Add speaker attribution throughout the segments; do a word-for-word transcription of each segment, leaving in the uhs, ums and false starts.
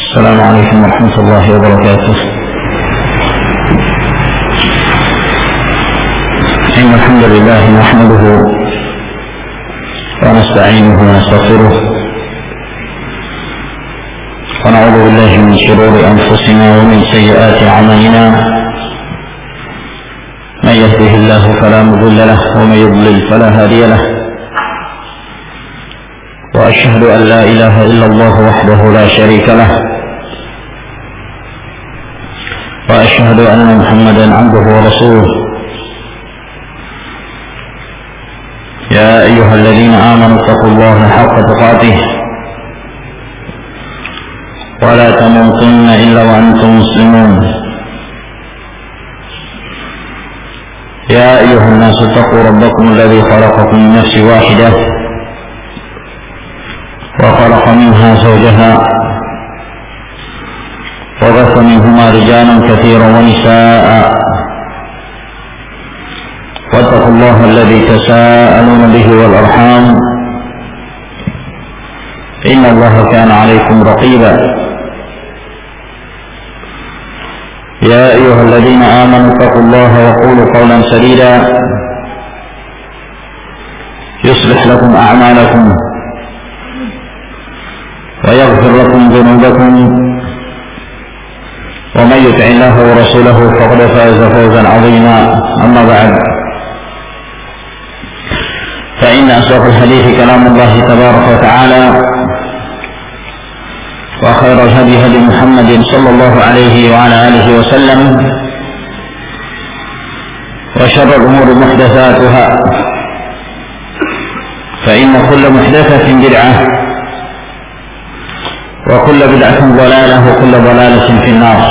Speaker 1: السلام عليكم ورحمة الله وبركاته. إن الحمد لله نحمده ونستعينه ونستغفره ونعوذ بالله من شرور أنفسنا ومن سيئات أعمالنا. من يهده الله فلا مضل له ومن يضلل فلا هادي له. وأشهد أن لا إله إلا الله وحده لا شريك له. وأشهد أن محمدا عبده ورسوله. يا أيها الذين آمنوا اتقوا الله حق تقاته ولا تموتن إلا وأنتم مسلمون. يا أيها الناس اتقوا ربكم الذي خلقكم من نفس واحدة وخلق منها زوجها وبث منهما رجالا كثيرا ونساء. واتقوا الله الذي تساءلون به والأرحام إن الله كان عليكم رقيبا. يا أيها الذين آمنوا اتقوا الله وقولوا قولا سديدا يصلح لكم أعمالكم ويغفر لكم ذنوبكم. ومن يطع الله ورسوله فقد فاز فوزا عظيما. أما بعد، فإن أصدق الحديث كلام الله تبارك وتعالى، وخير الهدي هدي محمد صلى الله عليه وعلى آله وسلم، وشر الأمور محدثاتها، فإن كل محدثة بدعة، وكل بدعة ضلالة، وكل ضلالة في النار.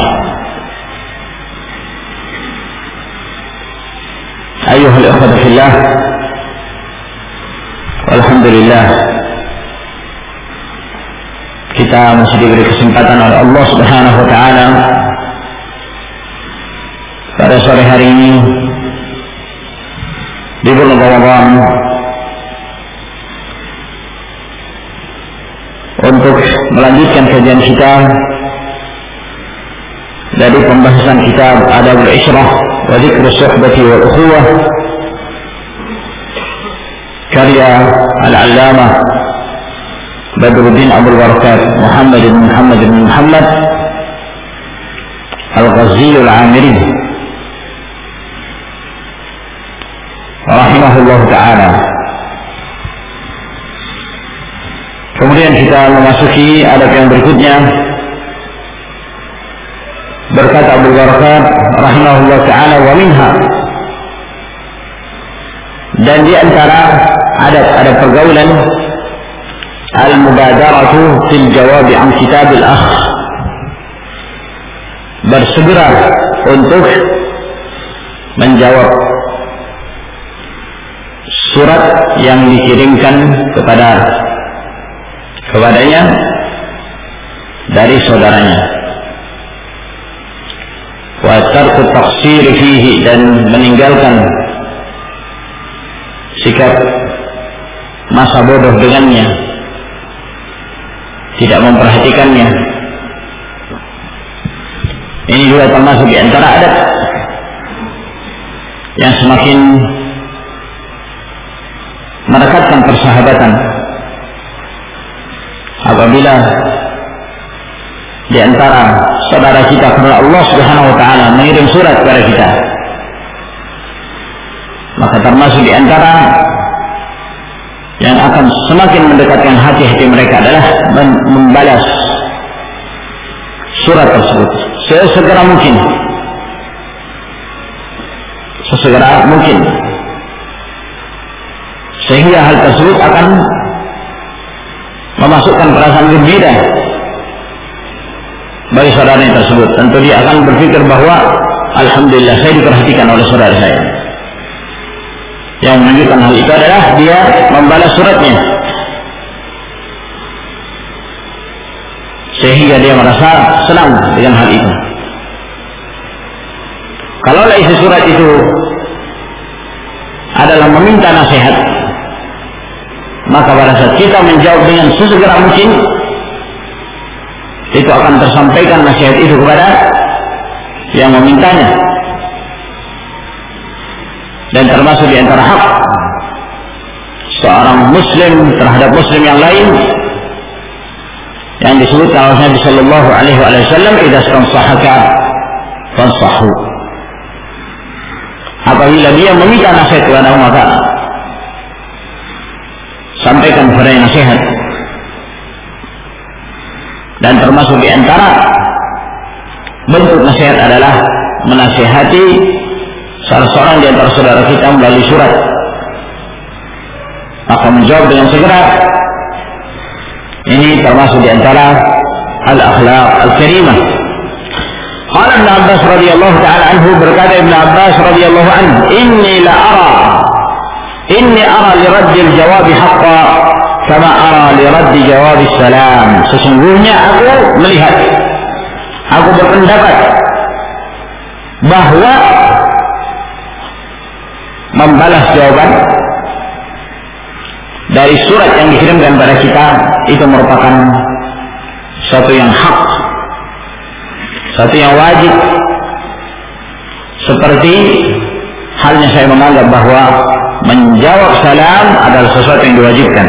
Speaker 1: أيها الأخوة في الله، alhamdulillah kita masih diberi kesempatan oleh Allah Subhanahu wa taala pada sore hari ini di bulan Ramadan untuk melanjutkan kajian kita dari pembahasan kitab Adabul Ishrah wa Dzikrus Suhbati wal Ukhuwah karya Al-Allamah Badruddin Abdul Barakat Muhammad bin Muhammad bin Muhammad Al-Ghazali Al-Amiri rahimahullah ta'ala. Kemudian kita memasuki adab yang berikutnya. Berkata Abdul Barakat rahimahullah ta'ala, wa minha, dan di antara adab-adab pergaulan, al-mubadaratu fil jawab an kitab al-akh, bersegera untuk menjawab surat yang dikirimkan kepada kepadanya dari saudaranya. Wa tarku taqsir fihi, dan meninggalkan sikap masa bodoh dengannya, tidak memperhatikannya. Ini juga termasuk di antara adab yang semakin merekatkan persahabatan. Apabila di antara saudara kita karena Allah Subhanahu wa taala mengirim surat kepada kita, maka termasuk di antara yang akan semakin mendekatkan hati-hati mereka adalah membalas surat tersebut sesegera mungkin, sesegera mungkin, sehingga hal tersebut akan memasukkan perasaan gembira bagi saudara tersebut. Tentu dia akan berpikir bahwa alhamdulillah saya diperhatikan oleh saudara saya. Yang menunjukkan hal itu adalah dia membalas suratnya, sehingga dia merasa senang dengan hal itu. Kalaulah isi surat itu adalah meminta nasihat, maka pada saat kita menjawab dengan sesegera mungkin, itu akan tersampaikan nasihat itu kepada yang memintanya. Dan termasuk di antara hak seorang muslim terhadap muslim yang lain yang disebutkan oleh Nabi sallallahu alaihi wasallam, idza stansahaka fansahu. Apabila dia meminta nasihat kepada maka sampaikan kepada nasihat. Dan termasuk di antara bentuk nasihat adalah menasihati salah seorang di antara saudara kita melalui surat, maka menjawab dengan segera. Ini termasuk di antara al-akhlaq al-karimah. Qala Ibnu Abbas radhiyallahu ta'ala anhu, berkata Ibnu Abbas radhiyallahu anhu, inni la ara inni ara li raddi al-jawab haqqan kama ara li raddi jawab salam. Sesungguhnya aku melihat, aku berpendapat bahwa membalas jawaban dari surat yang dikirimkan pada kita itu merupakan suatu yang hak, suatu yang wajib. Seperti halnya saya menganggap bahwa menjawab salam adalah sesuatu yang diwajibkan.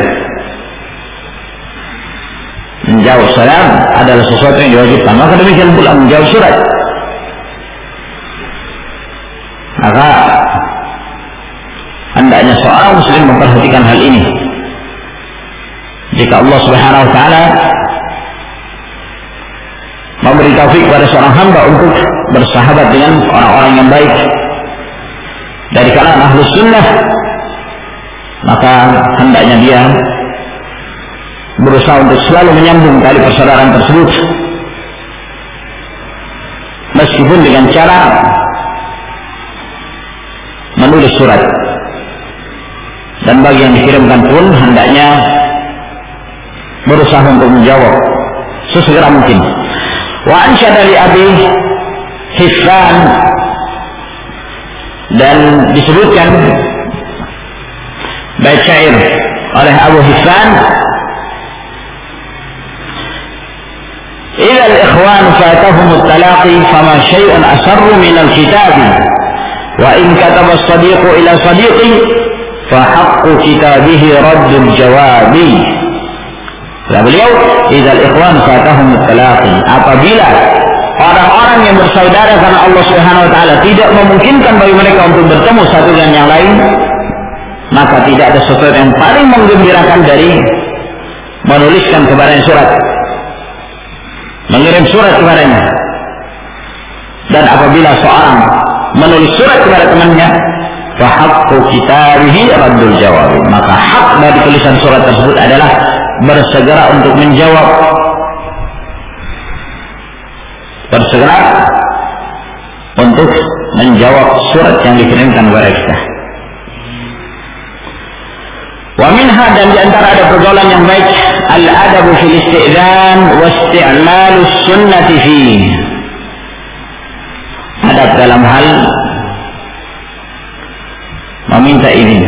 Speaker 1: Menjawab salam adalah sesuatu yang diwajibkan. Maka demikian pula menjawab surat. Maka hendaknya seorang muslim memperhatikan hal ini. Jika Allah Subhanahu wa taala memberi taufik kepada seorang hamba untuk bersahabat dengan orang-orang yang baik dari kalangan ahlus sunnah, maka hendaknya dia berusaha untuk selalu menyambung tali persaudaraan tersebut, meskipun dengan cara menulis surat. Dan bagi yang dikirimkan pun hendaknya berusaha untuk menjawab sesegera mungkin. Wa ansyada li Abi Hifan, dan disebutkan bait syair oleh Abu Hifan, idza al-ikhwan fatahum at-talaqi fama syai'un asarru min al-kitab wa in kataba as-sadiqu ila sadiqi fa haqqu kitabihi raddul jawabi. Kata beliau, idza al-ikhwan fatahum at-talaqi, apabila orang-orang yang bersaudara karena Allah Subhanahu wa taala tidak memungkinkan bagi mereka untuk bertemu satu dengan yang lain, maka tidak ada sesuatu yang paling menggembirakan dari menuliskan kepadanya surat, mengirim surat kepadanya. Dan apabila seorang menulis surat kepada temannya, fa haqqu kitabihi raddul jawab, maka hak dari tulisan surat tersebut adalah bersegera untuk menjawab, bersegera untuk menjawab surat yang dikirimkan kepada kita. Wa minha, dan diantara ada pergaulan yang baik, al-adabu fil isti'dzan wa isti'malu sunnati fi, adab dalam hal meminta izin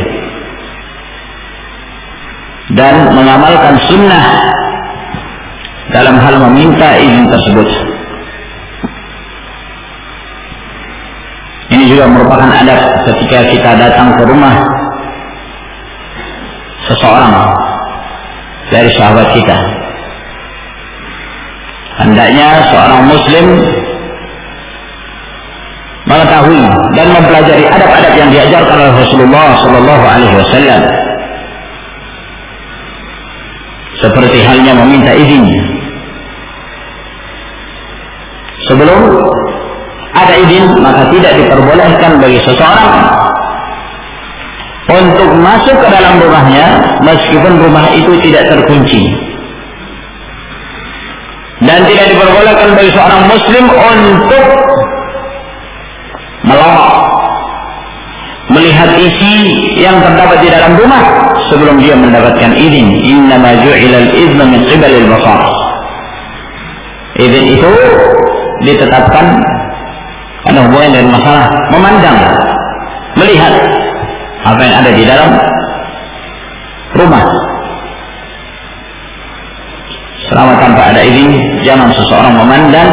Speaker 1: dan mengamalkan sunnah dalam hal meminta izin tersebut. Ini juga merupakan adab ketika kita datang ke rumah seseorang dari sahabat kita. Hendaknya seorang muslim mengetahui dan mempelajari adab-adab yang diajarkan oleh Rasulullah sallallahu alaihi wasallam, seperti halnya meminta izin. Sebelum ada izin, maka tidak diperbolehkan bagi seseorang untuk masuk ke dalam rumahnya meskipun rumah itu tidak terkunci. Dan tidak diperbolehkan bagi seorang muslim untuk melawak, melihat isi yang terdapat di dalam rumah sebelum dia mendapatkan izin. Innama ju'ilal iznu min qibalil basar. Izin itu ditetapkan karena hubungan dengan masalah memandang, melihat apa yang ada di dalam rumah. selama tanpa ada izin, jangan seseorang memandang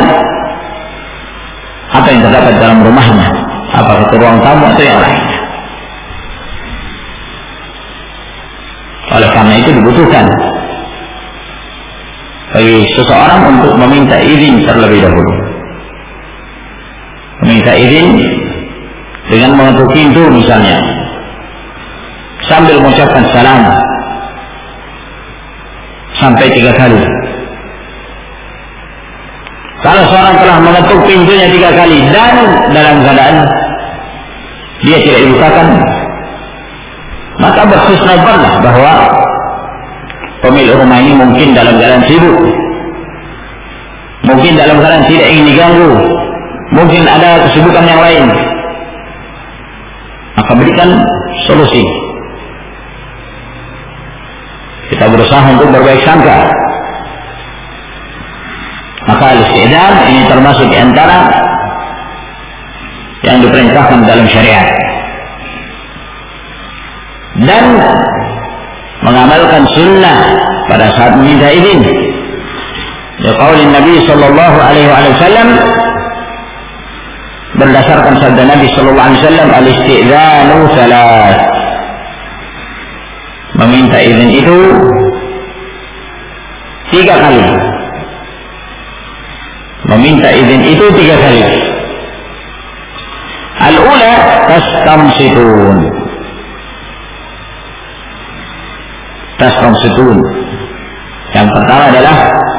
Speaker 1: apa yang terdapat dalam rumahnya, apakah itu ruang tamu atau yang lainnya. Oleh karena itu dibutuhkan bagi seseorang untuk meminta izin terlebih dahulu. Meminta izin dengan mengetuk pintu misalnya, sambil mengucapkan salam sampai tiga kali. Kalau seorang telah mengetuk pintunya tiga kali dan dalam keadaan dia tidak dibukakan, maka berhusnuzonlah bahwa pemilik rumah ini mungkin dalam keadaan sibuk, mungkin dalam keadaan tidak ingin diganggu, mungkin ada kesibukan yang lain. Maka berikan solusi. Kita berusaha untuk berbaik sangka. Maka al-isti'dzan ini termasuk di antara yang diperintahkan dalam syariat. Dan mengamalkan sunnah pada saat meminta izin. Ya qaulin Nabi sallallahu alaihi wasallam, berdasarkan sabda Nabi sallallahu alaihi wasallam, al-isti'dzanu salat. Meminta izin itu tiga kali. Meminta izin itu tiga kali. Al-ula tastamsitun. Tastamsitun. Yang pertama adalah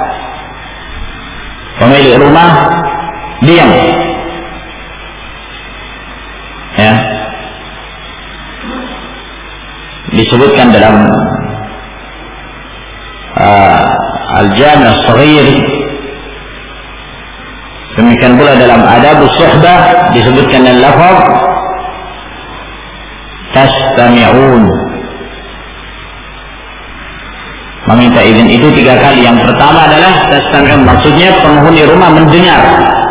Speaker 1: pemilik rumah diam. Ya. Disebutkan dalam uh, Al-Jami' As-Shaghir, demikian pula dalam Adabus Suhbah disebutkan dalam lafaz tastami'un. Meminta izin itu tiga kali. Yang pertama adalah tastami'un, maksudnya penghuni rumah mendengar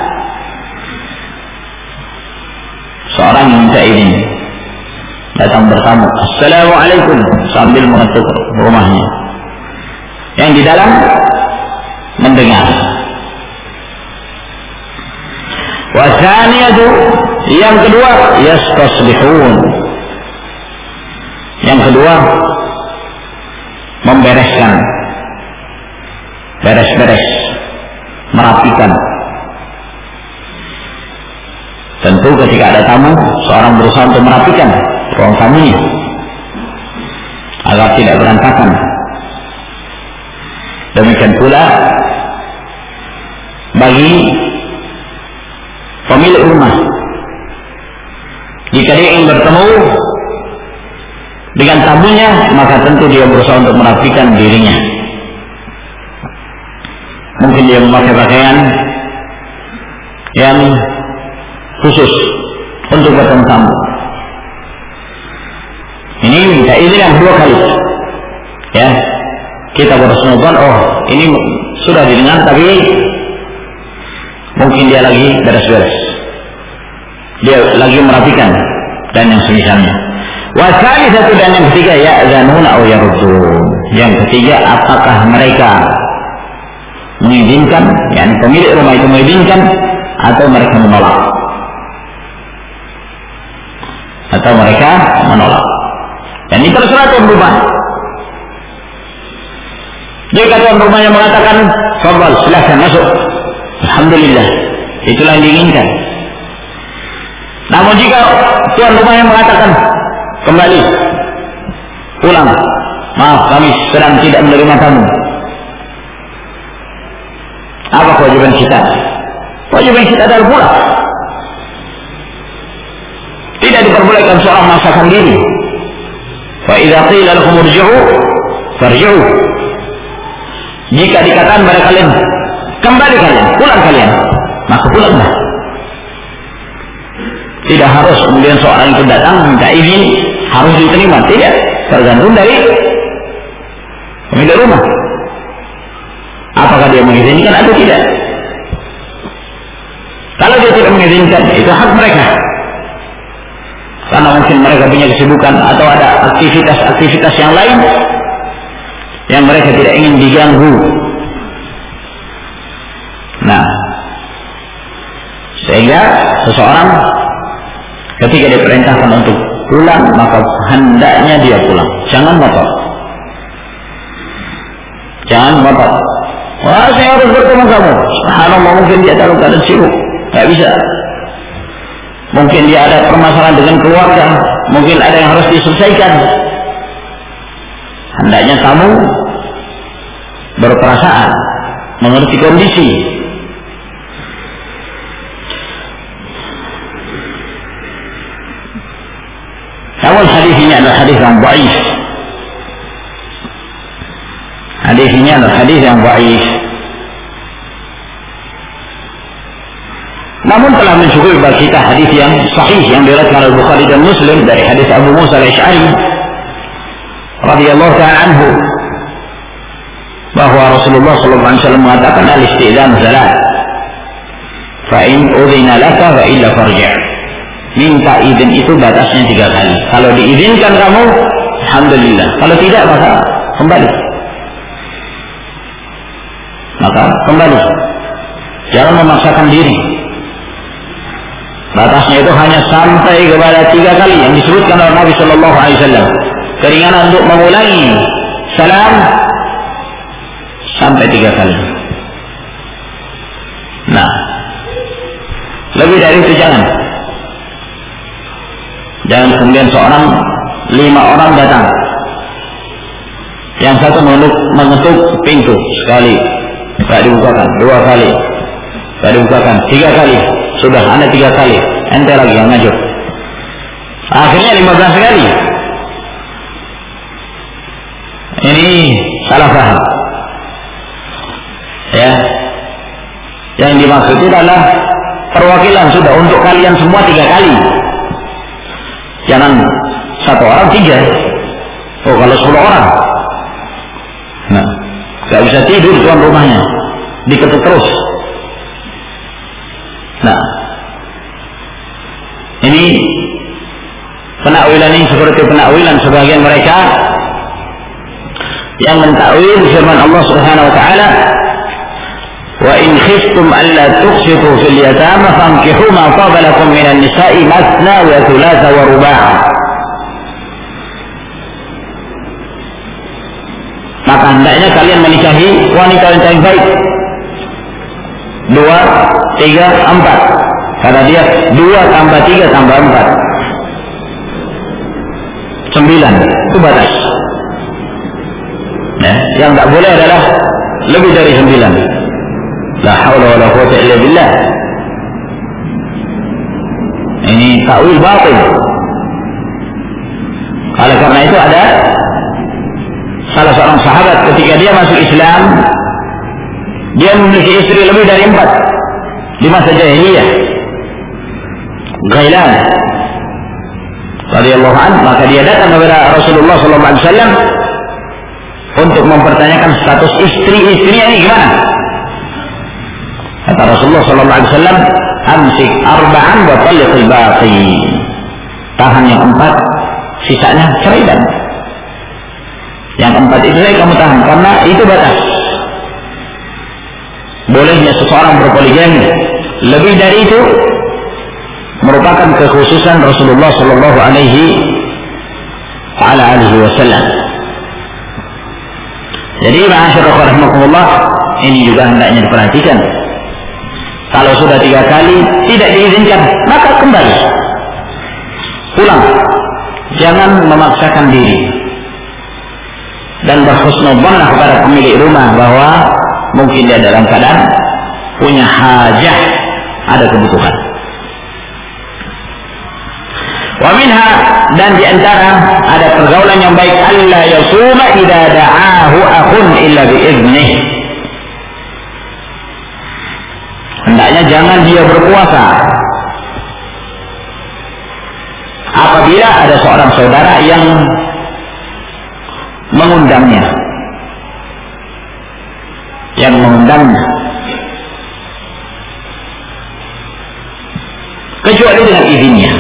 Speaker 1: seorang meminta izin, datang bertamu, assalamualaikum, sambil mengetuk rumahnya. Yang di dalam mendengar. Wasaniyatu, yang kedua, yastasbihun. Yang kedua, membereskan, beres-beres, merapikan. Tentu ketika ada tamu, seorang berusaha untuk merapikan ruang tamunya agar tidak berantakan. Demikian pula bagi pemilik rumah, jika dia ingin bertemu dengan tamunya, maka tentu dia berusaha untuk merapikan dirinya. Mungkin dia memakai pakaian yang khusus untuk bertemu tamu. Ini minta izin yang dua kali. Ya, kita berhusnuzon, oh ini sudah didengar, tapi mungkin dia lagi beres-beres, dia lagi merapikan dan yang semisalnya. Wasali satu dan yang ketiga, ya'zanuna aw yaruddun. Yang ketiga, apakah mereka mengizinkan, yakni pemilik rumah itu mengizinkan atau mereka menolak? Atau mereka menolak. Dan ini terserah tuan rumah. Jika tuan rumah yang mengatakan, fadhal, silahkan masuk, alhamdulillah, itulah yang diinginkan. Namun jika tuan rumah yang mengatakan, kembali, pulang, maaf kami sedang tidak menerima tamu, apa kewajiban kita? Kewajiban kita adalah pulang. Tidak diperbolehkan seorang memaksakan diri. Wa idza qila lakum irji'u farji'u. Jika dikatakan pada kalian, kembali kalian, pulang kalian, maka pulanglah. Tidak harus kemudian seorang itu datang minta izin harus diterima, tidak, tergantung dari pemilik rumah. Apakah dia mengizinkan atau tidak? Kalau dia tidak mengizinkan, itu hak mereka. Karena mungkin mereka punya kesibukan atau ada aktivitas-aktivitas yang lain yang mereka tidak ingin diganggu Sehingga seseorang ketika diperintahkan untuk pulang, maka hendaknya dia pulang. Jangan ngotot. Jangan ngotot. Wah, saya harus bertemu kamu. Subhanallah, mungkin dia dalam keadaan sibuk, nggak bisa. Mungkin dia ada permasalahan dengan keluarga, mungkin ada yang harus diselesaikan. Hendaknya kamu berperasaan, mengerti kondisi. Namun hadis ini adalah hadis yang dhaif. Hadis ini adalah hadis yang dhaif. Namun telah mencukupi bagi kita hadis yang sahih yang diriwayatkan oleh Bukhari dan Muslim dari hadis Abu Musa al-Asy'ari radhiyallahu ta'ala anhu bahwa Rasulullah sallallahu alaihi wasallam mengatakan al-istizan salat fa in udhina laka wa illa farji'. Minta izin itu batasnya tiga kali. Kalau diizinkan kamu, alhamdulillah. Kalau tidak, maka kembali. Maka kembali. Jangan memaksakan diri. Batasnya itu hanya sampai kepada tiga kali yang disebutkan oleh Nabi Shallallahu Alaihi Wasallam. Keringanan untuk mengulangi salam sampai tiga kali. Nah, lebih dari itu jangan. Jangan kemudian seorang lima orang datang, yang satu mengetuk, mengetuk pintu sekali, tidak dibukakan, dua kali, tidak dibukakan, tiga kali, sudah anda tiga kali, ente lagi yang ngajak, akhirnya lima belas kali. Ini salah paham. Ya, yang dimaksud itu adalah perwakilan sudah untuk kalian semua tiga kali. Jangan satu orang tiga. Oh, kalau sepuluh orang, nah, nggak bisa tidur tuan rumahnya, diketuk terus. Nah, ini penakwilan ini seperti penakwilan sebagian mereka yang mentakwil firman Allah Subhanahu Wa Taala, wa in khiftum alla tuqsitu fil yatama fankihu ma taba lakum minan nisa'i mathna wa thulatha wa ruba'. Maka hendaknya kalian menikahi wanita-wanita yang baik. Dua, tiga, empat. Kata dia dua tambah tiga tambah empat. Sembilan. Itu batas. Nah, yang tak boleh adalah lebih dari sembilan. La haula wala quwwata illa billah. Ini takwil batil. Oleh karena itu ada salah seorang sahabat ketika dia masuk Islam, dia memiliki istri lebih dari empat di masa jahiliyah. Ghailan radhiyallahu anhu, maka dia datang kepada Rasulullah sallallahu alaihi wasallam untuk mempertanyakan status istri-istrinya ini gimana. Kata Rasulullah sallallahu alaihi wasallam, amsik arba'an wa talliqil baqi. Tahan yang empat, sisanya ceraikan. Yang empat itu saya kamu tahan karena itu batas. Bolehnya seseorang berpoligami lebih dari itu merupakan kekhususan Rasulullah sallallahu alaihi wasallam. Jadi ma'asyiral rahimakumullah, ini juga hendaknya diperhatikan. Kalau sudah tiga kali tidak diizinkan, maka kembali pulang. Jangan memaksakan diri dan berhusnudzon kepada pemilik rumah bahwa mungkin dia dalam keadaan punya hajah, ada kebutuhan. Wa minha, dan diantara ada pergaulan yang baik, alla yasuma idza da'ahu akhun illa bi'idnih. Hendaknya jangan dia berpuasa apabila ada seorang saudara yang mengundangnya, yang mengundangnya, kecuali dengan izinnya.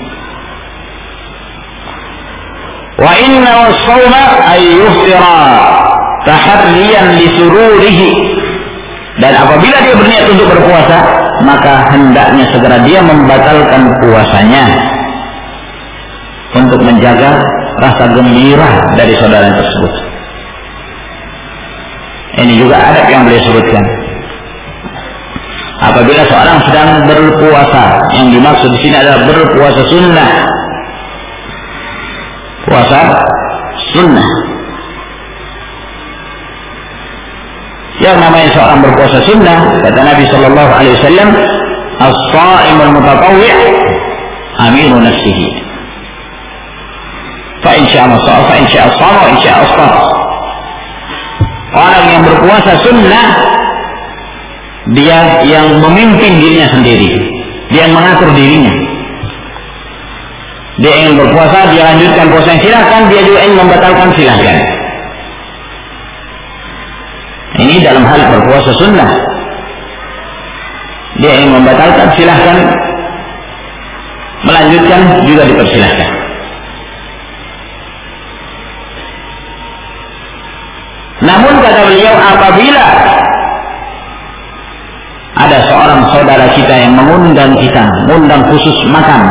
Speaker 1: Wa inna was-sawma ay yuftira tahriyan li sururihi, dan apabila dia berniat untuk berpuasa, maka hendaknya segera dia membatalkan puasanya untuk menjaga rasa gembira dari saudara tersebut. Ini juga adab yang beliau sebutkan. Apabila seorang sedang berpuasa, yang dimaksud di sini adalah berpuasa sunnah. Puasa sunnah. Yang namanya seorang berpuasa sunnah, kata Nabi Shallallahu Alaihi Wasallam, as-sha'imul mutatawwi' aminu nafsihi. Fa insya Allah, fa insya Allah, fa insya Allah. Orang yang berpuasa sunnah, dia yang memimpin dirinya sendiri, dia yang mengatur dirinya. Dia ingin berpuasa, dia lanjutkan puasa, silakan. Dia juga ingin membatalkan, silakan. Ini dalam hal berpuasa sunnah. Dia ingin membatalkan, silahkan. Melanjutkan juga dipersilahkan. Namun kata beliau, apabila ada seorang saudara kita yang mengundang kita, mengundang khusus makan,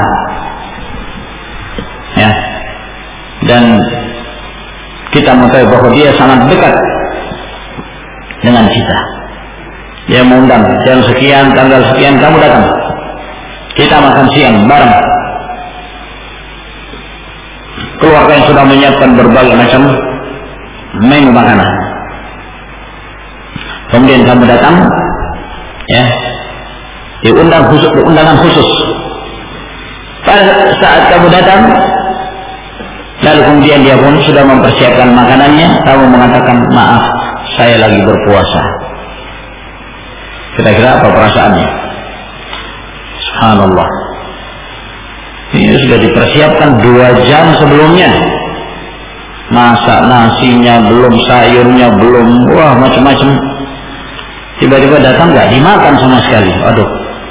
Speaker 1: ya, dan kita mengetahui bahwa dia sangat dekat dengan kita, dia mengundang jam sekian, tanggal sekian, kamu datang, kita makan siang bareng. Keluarga yang sudah menyiapkan berbagai macam menu makanan. Kemudian kamu datang, ya, diundang khusus, undangan khusus. Pada saat kamu datang, lalu kemudian dia pun sudah mempersiapkan makanannya, kamu mengatakan, maaf, saya lagi berpuasa. Kira-kira apa perasaannya? Subhanallah. Ini sudah dipersiapkan dua jam sebelumnya. Masak nasinya belum, sayurnya belum, wah macam-macam. Tiba-tiba datang nggak dimakan sama sekali. Aduh.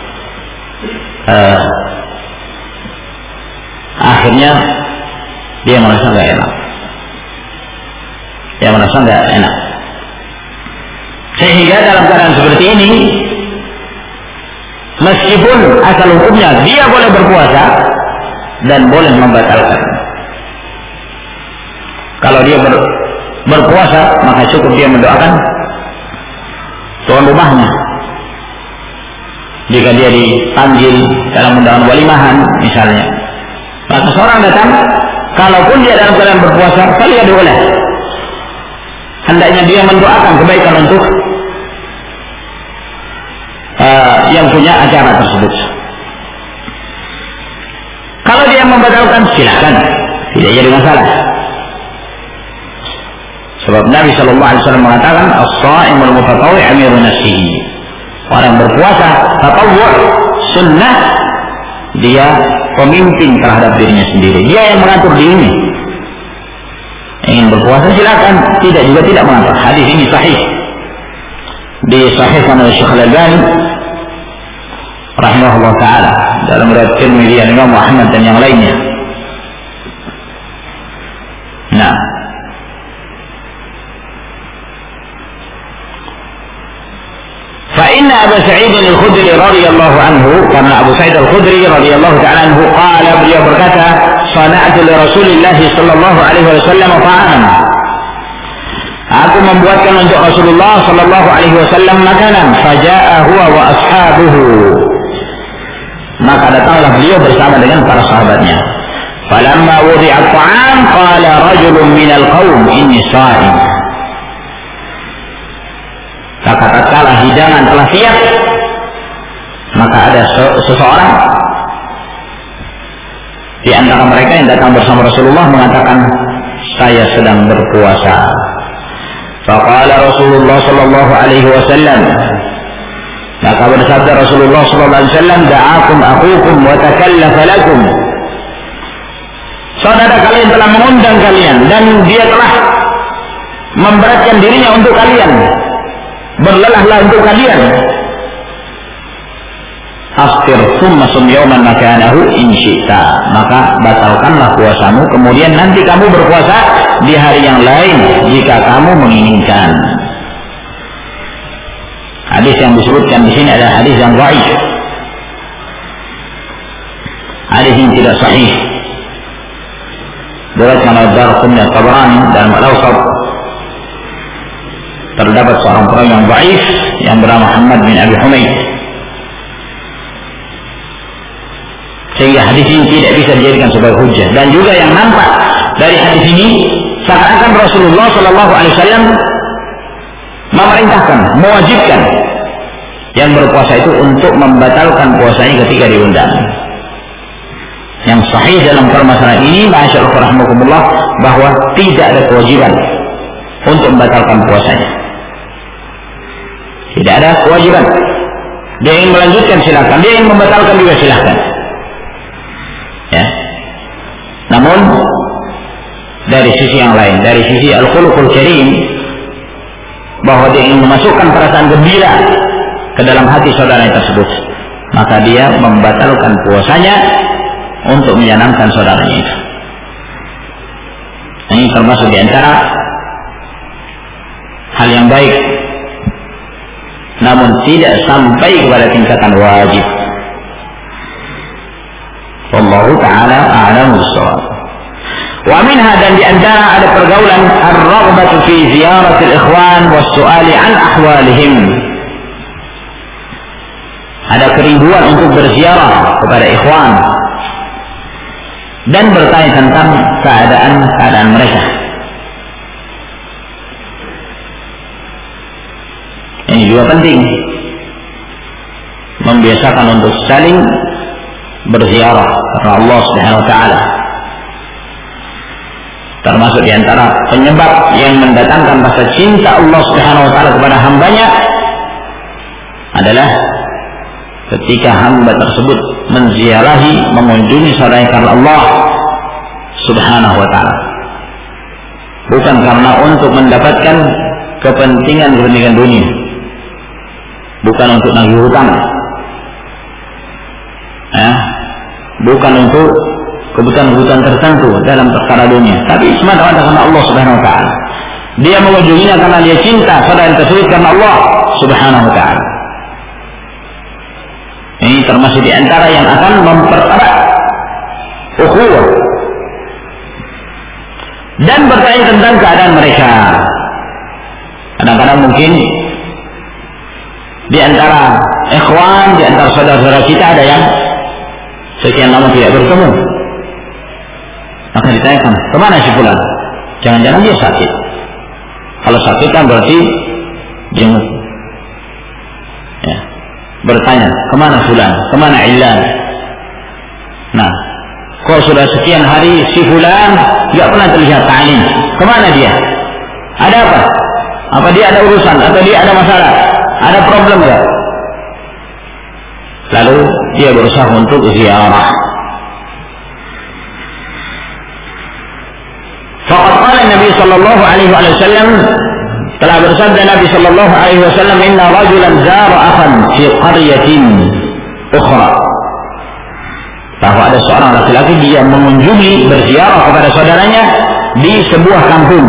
Speaker 1: Uh, akhirnya dia merasa nggak enak. Dia merasa nggak enak. Sehingga dalam keadaan seperti ini, meskipun asal hukumnya dia boleh berpuasa dan boleh membatalkan. Kalau dia ber, berpuasa, maka cukup dia mendoakan tuan rumahnya. Jika dia dipanggil dalam undangan walimahan misalnya, maka seorang datang, kalaupun dia dalam keadaan berpuasa, kali dia boleh. Hendaknya dia mendoakan kebaikan untuk uh, yang punya acara tersebut. Kalau dia membatalkan, silakan, tidak jadi masalah. Sebab Nabi Shallallahu Alaihi Wasallam mengatakan, as-sha'imul mutatawwi' amirun nafsihi. Orang berpuasa tatawwu' sunnah, dia pemimpin terhadap dirinya sendiri. Dia yang mengatur dirinya. Ingin berpuasa silakan, tidak juga tidak mengatur. Hadis ini sahih. Disahihkan oleh Syekh Al-Albani rahimahullah taala dalam riwayat Tirmidzi dan Imam Muhammad dan yang lainnya. Nah, فإن أبا سعيد الخدري رضي الله عنه karena Abu Sa'id Al-Khudri radhiyallahu ta'ala anhu qala, beliau berkata, sana'tu li Rasulillah sallallahu alaihi wasallam ta'aman. Aku membuatkan untuk Rasulullah sallallahu alaihi wasallam makanan, faja'a huwa wa ashabuhu. Maka datanglah beliau bersama dengan para sahabatnya. Falamma wudi'a at-ta'am qala rajulun minal qaum inni sha'im. Maka tatkala hidangan telah siap, maka ada seseorang di antara mereka yang datang bersama Rasulullah mengatakan, saya sedang berpuasa. Faqala Rasulullah sallallahu alaihi wasallam, maka bersabda Rasulullah sallallahu alaihi wasallam, da'akum akhukum wa takallafa lakum. Saudara kalian telah mengundang kalian dan dia telah memberatkan dirinya untuk kalian, berlelahlah untuk kalian. Aftir summa sum yawman makanahu in syi'ta. Maka batalkanlah puasamu, kemudian nanti kamu berpuasa di hari yang lain jika kamu menginginkan. Hadis yang disebutkan di sini adalah hadis yang dhaif. hadis ini tidak sahih. Diriwayatkan oleh Darqutni At-Tabarani dalam Al-Awsat. Terdapat seorang perawi yang dhaif yang bernama Muhammad bin Abi Humaid, sehingga hadis ini tidak bisa dijadikan sebagai hujjah. Dan juga yang nampak dari hadis ini seakan-akan Rasulullah Shallallahu Alaihi Wasallam memerintahkan, mewajibkan yang berpuasa itu untuk membatalkan puasanya ketika diundang. Yang sahih dalam permasalahan ini, masyaallah rahimakumullah, bahwa tidak ada kewajiban untuk membatalkan puasanya. Tidak ada kewajiban. Dia ingin melanjutkan silakan, dia ingin membatalkan juga silakan. Ya. Namun dari sisi yang lain, dari sisi al-khuluqul karim, bahwa dia ingin memasukkan perasaan gembira ke dalam hati saudara tersebut, maka dia membatalkan puasanya untuk menyenangkan saudaranya itu. Ini termasuk di antara hal yang baik, namun tidak sampai kepada tingkatan wajib. Wallahu ta'ala a'lamu bis-shawab. Wa minha, dan di antara ada pergaulan ar-raghbatu fi ziyaratil ikhwan was-su'ali an ahwalihim. Ada kerinduan untuk berziarah kepada ikhwan dan bertanya tentang keadaan-keadaan mereka. Ini juga penting, membiasakan untuk saling berziarah karena Allah Subhanahu wa taala. Termasuk di antara penyebab yang mendatangkan rasa cinta Allah Subhanahu wa taala kepada hambanya adalah ketika hamba tersebut menziarahi, mengunjungi saudara karena Allah Subhanahu wa taala, bukan karena untuk mendapatkan kepentingan-kepentingan dunia, bukan untuk nagih hutang, eh, bukan untuk kebutuhan-kebutuhan tertentu dalam perkara dunia, tapi semata-mata karena Allah Subhanahu wa taala. Dia mengunjunginya karena dia cinta saudara tersebut karena Allah Subhanahu wa taala. Ini termasuk di antara yang akan mempererat ukhuwah dan bertanya tentang keadaan mereka. Kadang-kadang mungkin di antara ikhwan, di antara saudara-saudara kita ada yang sekian lama tidak bertemu, maka ditanyakan, kemana si fulan? Jangan-jangan dia sakit. Kalau sakit kan berarti jenguk. Ya. Bertanya, kemana fulan? Kemana ilan? Nah, kok sudah sekian hari si fulan tidak pernah terlihat ta'lim. Kemana dia? Ada apa? Apa dia ada urusan? Atau dia ada masalah? Ada problem enggak? Lalu dia berusaha untuk ziarah. Faqad qala Nabi sallallahu alaihi wasallam, telah bersabda Nabi sallallahu alaihi wasallam, inna rajulan zara akhan fi qaryatin ukhra. Bahwa ada seorang laki-laki dia mengunjungi, berziarah kepada saudaranya di sebuah kampung.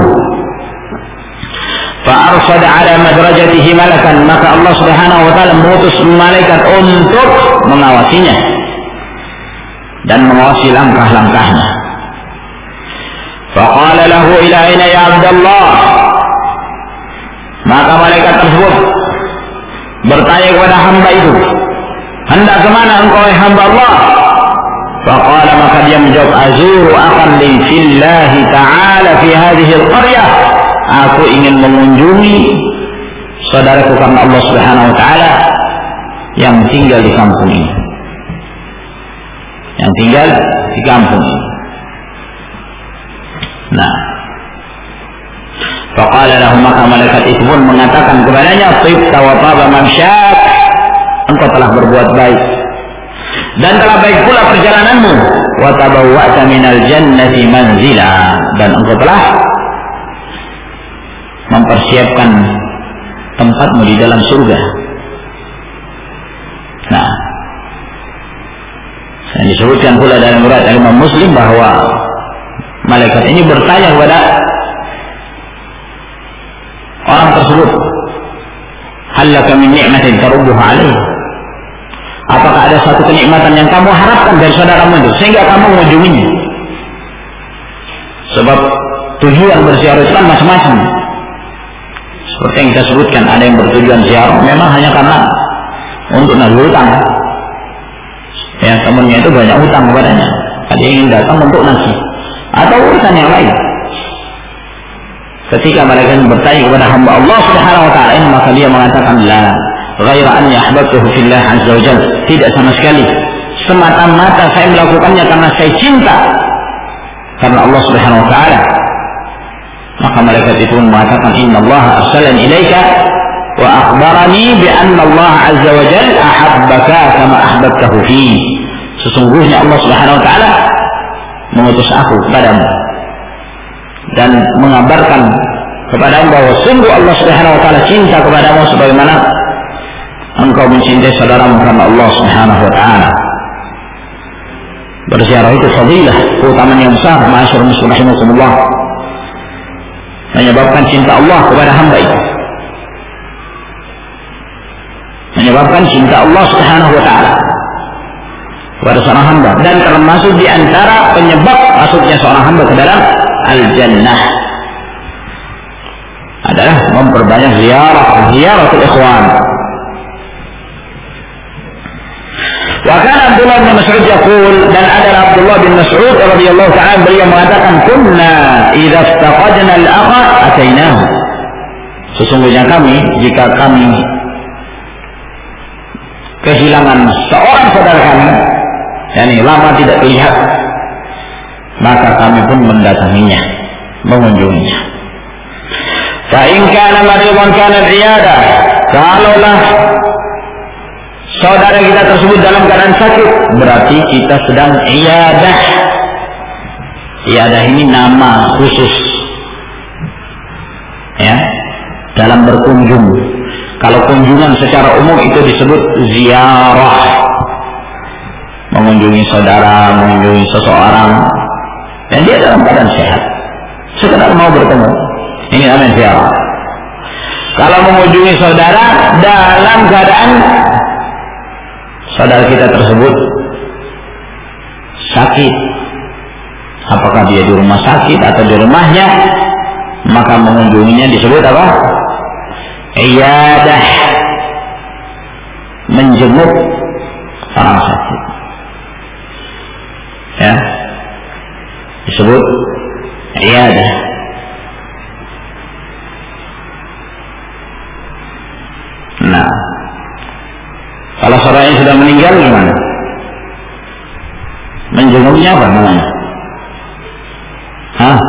Speaker 1: Fa arsada ala madrajatihi malakan, maka Allah Subhanahu wa taala mengutus malaikat untuk mengawasinya dan mengawasi langkah-langkahnya. Fa qala lahu ila aina ya Abdullah, maka malaikat tersebut bertanya kepada hamba itu, hendak kemana engkau wahai hamba Allah? Faqala, maka dia menjawab, azuru akan li fillahi ta'ala fi hadhihi al-qaryah, aku ingin mengunjungi saudaraku karena Allah Subhanahu wa taala yang tinggal di kampung ini, yang tinggal di kampung ini. Nah, faqala lahu, maka malaikat itu pun mengatakan kepadanya, tibta wa taba mamsyak, engkau telah berbuat baik dan telah baik pula perjalananmu, wa tabawwa'ta minal jannati manzila, dan engkau telah mempersiapkan tempatmu di dalam surga. Nah, dan disebutkan pula dalam riwayat Imam Muslim bahwa malaikat ini bertanya kepada orang tersebut, hal laka min ni'matin tarudduha alaih, Apakah ada satu kenikmatan yang kamu harapkan dari saudaramu itu sehingga kamu mengunjunginya? Sebab tujuan berziarah itu kan macam-macam. Seperti yang kita sebutkan, ada yang bertujuan ziarah memang hanya karena untuk nagih hutang. Ya, temannya itu banyak hutang kepadanya, dia ingin datang untuk nagih atau urusan yang lain. Ketika mereka bertanya kepada hamba Allah Subhanahu wa taala ini, maka dia mengatakan la ghaira anni ahbabtuhu fillah azza wa jalla, tidak sama sekali, semata-mata saya melakukannya karena saya cinta karena Allah Subhanahu wa taala. Maka malaikat itu mengatakan innallaha arsalani ilaika wa akhbarani bi anna Allah azza wa jalla ahabbaka kama ahbabtahu fi. Sesungguhnya Allah Subhanahu wa taala mengutus aku kepadamu dan mengabarkan kepadamu bahwa sungguh Allah Subhanahu wa taala cinta kepadamu sebagaimana engkau mencintai saudaramu karena Allah Subhanahu wa taala. Berziarah itu fadilah, keutamaan yang besar, ma'asyiral muslimin rahimakumullah. Menyebabkan cinta Allah kepada hamba itu. Menyebabkan cinta Allah Subhanahu wa taala kepada seorang hamba, dan termasuk di antara penyebab masuknya seorang hamba ke dalam al-jannah adalah memperbanyak ziarah, ziaratul ikhwan. Wa kana Abdullah bin Mas'ud yaqul, dan adalah Abdullah bin Mas'ud radhiyallahu ta'ala beliau mengatakan, kunna idza iftaqadna al-akha atainahu. Sesungguhnya kami, jika kami kehilangan seorang saudara kami, yakni lama tidak terlihat, maka kami pun mendatanginya, mengunjunginya. Fa in kana maridan kana al-iyadah, kalaulah saudara kita tersebut dalam keadaan sakit, berarti kita sedang iyadah. Iyadah ini nama khusus, ya, dalam berkunjung. Kalau kunjungan secara umum itu disebut ziarah, mengunjungi saudara, mengunjungi seseorang dan dia dalam keadaan sehat, sekedar mau bertemu, ini namanya ziarah. Kalau mengunjungi saudara dalam keadaan saudara kita tersebut sakit, apakah dia di rumah sakit atau di rumahnya, maka mengunjunginya disebut apa? Iyadah, menjenguk orang sakit, ya, disebut iyadah. Nah, kalau saudaranya sudah meninggal gimana? Menjenguknya apa namanya? Hah?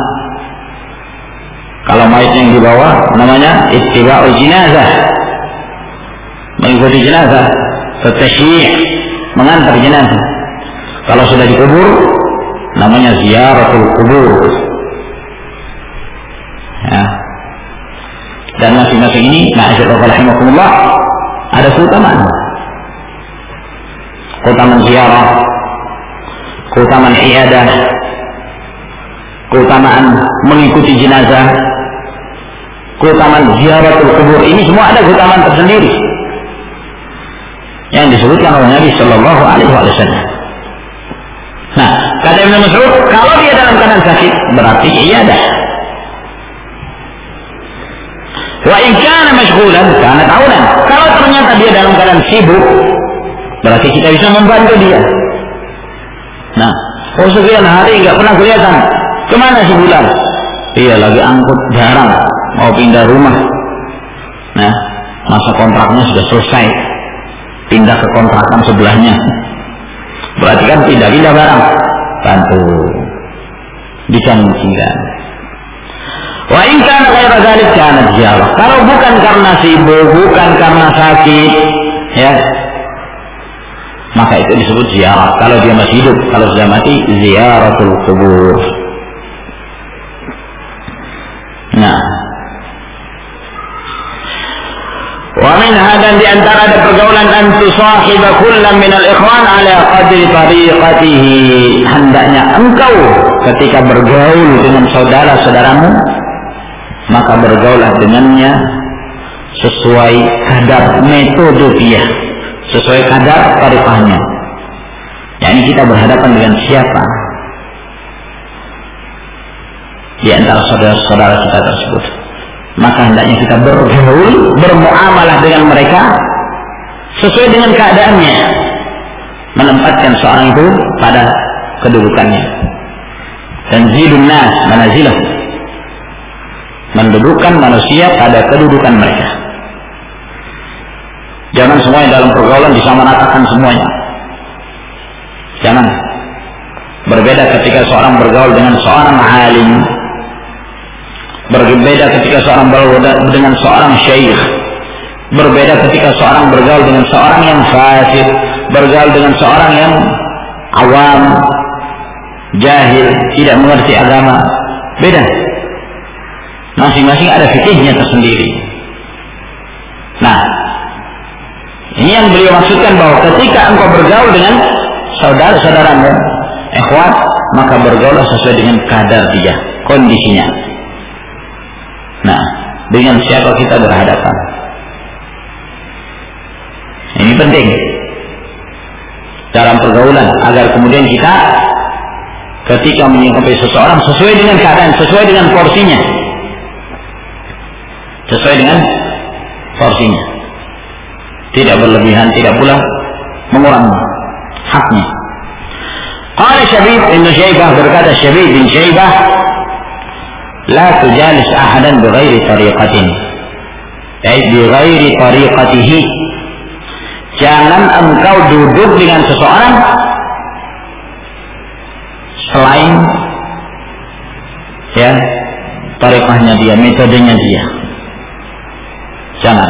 Speaker 1: Kalau mayat yang dibawa namanya ittiba'ul jenazah, mengikuti jenazah, tasyyi', mengantar jenazah. Kalau sudah dikubur namanya ziaratul kubur, ya. Dan masing-masing ini, ma'asyiral rahimakumullah, ada keutamaan. Keutamaan ziarah, keutamaan iyadah, keutamaan mengikuti jenazah, keutamaan ziaratul kubur. Ini semua ada keutamaan tersendiri yang disebutkan oleh Nabi Sallallahu Alaihi Wasallam. Nah, kata Ibnu Mas'ud, kalau dia dalam keadaan sakit, berarti iyadah. Wa in kana mashghulan kana ta'unan. Kalau ternyata dia dalam keadaan sibuk, berarti kita bisa membantu dia. Nah, oh sekian hari nggak pernah kelihatan, kemana sebulan? Iya, lagi angkut barang, mau pindah rumah. Nah, masa kontraknya sudah selesai, pindah ke kontrakan sebelahnya. Berarti kan pindah-pindah barang, bantu, dijanjikan. Wa in kana ghaira dzalik kana ziarah. Kalau bukan karena sibuk, bukan karena sakit, ya, maka itu disebut ziarah. Kalau dia masih hidup, kalau sudah mati, ziaratul kubur. Nah, wa min hadan di antara ada pergaulan an tusahiba kullam min al-ikhwan ala qadri tariqatihi. Hendaknya engkau ketika bergaul dengan saudara-saudaramu, maka bergaulah dengannya sesuai kadar metode dia, sesuai kadar tarifahnya. Yani kita berhadapan dengan siapa di antara saudara-saudara kita tersebut, maka hendaknya kita bergaul, bermuamalah dengan mereka sesuai dengan keadaannya, menempatkan seorang itu pada kedudukannya. Tanzilun nas manazilah, mendudukkan manusia pada kedudukan mereka. Jangan semuanya dalam pergaulan disamaratakan semuanya. Jangan. Berbeda ketika seorang bergaul dengan seorang alim, berbeda ketika seorang bergaul dengan seorang syekh, berbeda ketika seorang bergaul dengan seorang yang fasik, bergaul dengan seorang yang awam, jahil, tidak mengerti agama. Beda. Masing-masing ada fikihnya tersendiri. Nah, ini yang beliau maksudkan, bahwa ketika engkau bergaul dengan saudara-saudaramu, ikhwan, maka bergaul sesuai dengan kadar dia, kondisinya. Nah, dengan siapa kita berhadapan, ini penting dalam pergaulan, agar kemudian kita ketika menyikapi seseorang sesuai dengan keadaan, sesuai dengan porsinya, sesuai dengan porsinya, tidak berlebihan, tidak pula mengurangi haknya. Qala Syabib bin Syaibah, berkata Syabib bin Syaibah, la tujalis ahadan bighairi tariqatin, ay bighairi tariqatihi, jangan engkau duduk dengan seseorang selain ya tariqahnya dia, metodenya dia. Jangan.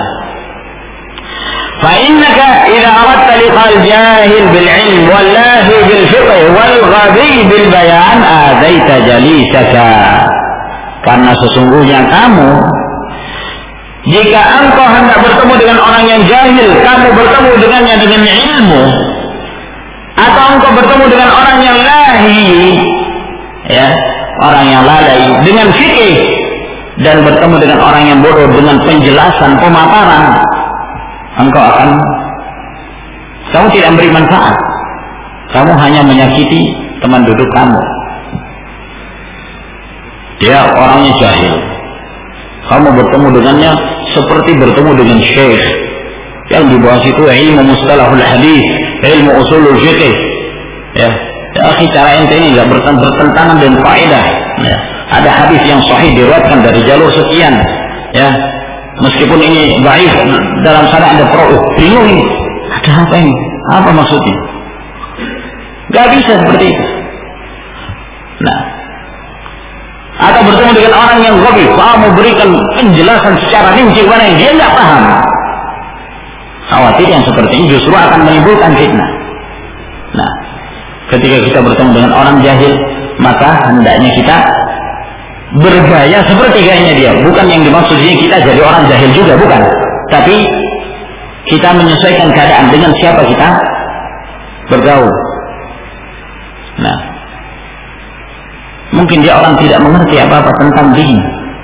Speaker 1: فإنك إذا أردت لقاء الجاهل بالعلم واللاهي بالفقه والغبي بالبيان آذيت جليسك. Karena sesungguhnya kamu, jika engkau hendak bertemu dengan orang yang jahil, kamu bertemu dengannya dengan ilmu, atau engkau bertemu dengan orang yang lahi, ya, orang yang lalai dengan fikih, dan bertemu dengan orang yang bodoh dengan penjelasan, pemaparan, engkau akan, kamu tidak memberi manfaat, kamu hanya menyakiti teman duduk kamu. Dia orangnya jahil, kamu bertemu dengannya seperti bertemu dengan syekh yang dibahas itu ilmu mustalahul hadis, ilmu usulul fiqh. Ya, ya akhi, cara ente ini enggak bertentangan dengan faedah. Ya, ada hadis yang sahih diriwayatkan dari jalur sekian, ya, meskipun ini dhaif, dalam sana ada pro, bingung ini, ada apa ini, apa maksudnya? Gak bisa seperti itu. Nah, atau bertemu dengan orang yang ghabi, kamu berikan penjelasan secara rinci kepada yang dia nggak paham. Khawatir yang seperti ini justru akan menimbulkan fitnah. Nah, ketika kita bertemu dengan orang jahil, maka hendaknya kita bergaya seperti gayanya dia. Bukan yang dimaksud ini kita jadi orang jahil juga, bukan. Tapi kita menyesuaikan keadaan dengan siapa kita bergaul. Nah, mungkin dia orang tidak mengerti apa-apa tentang din,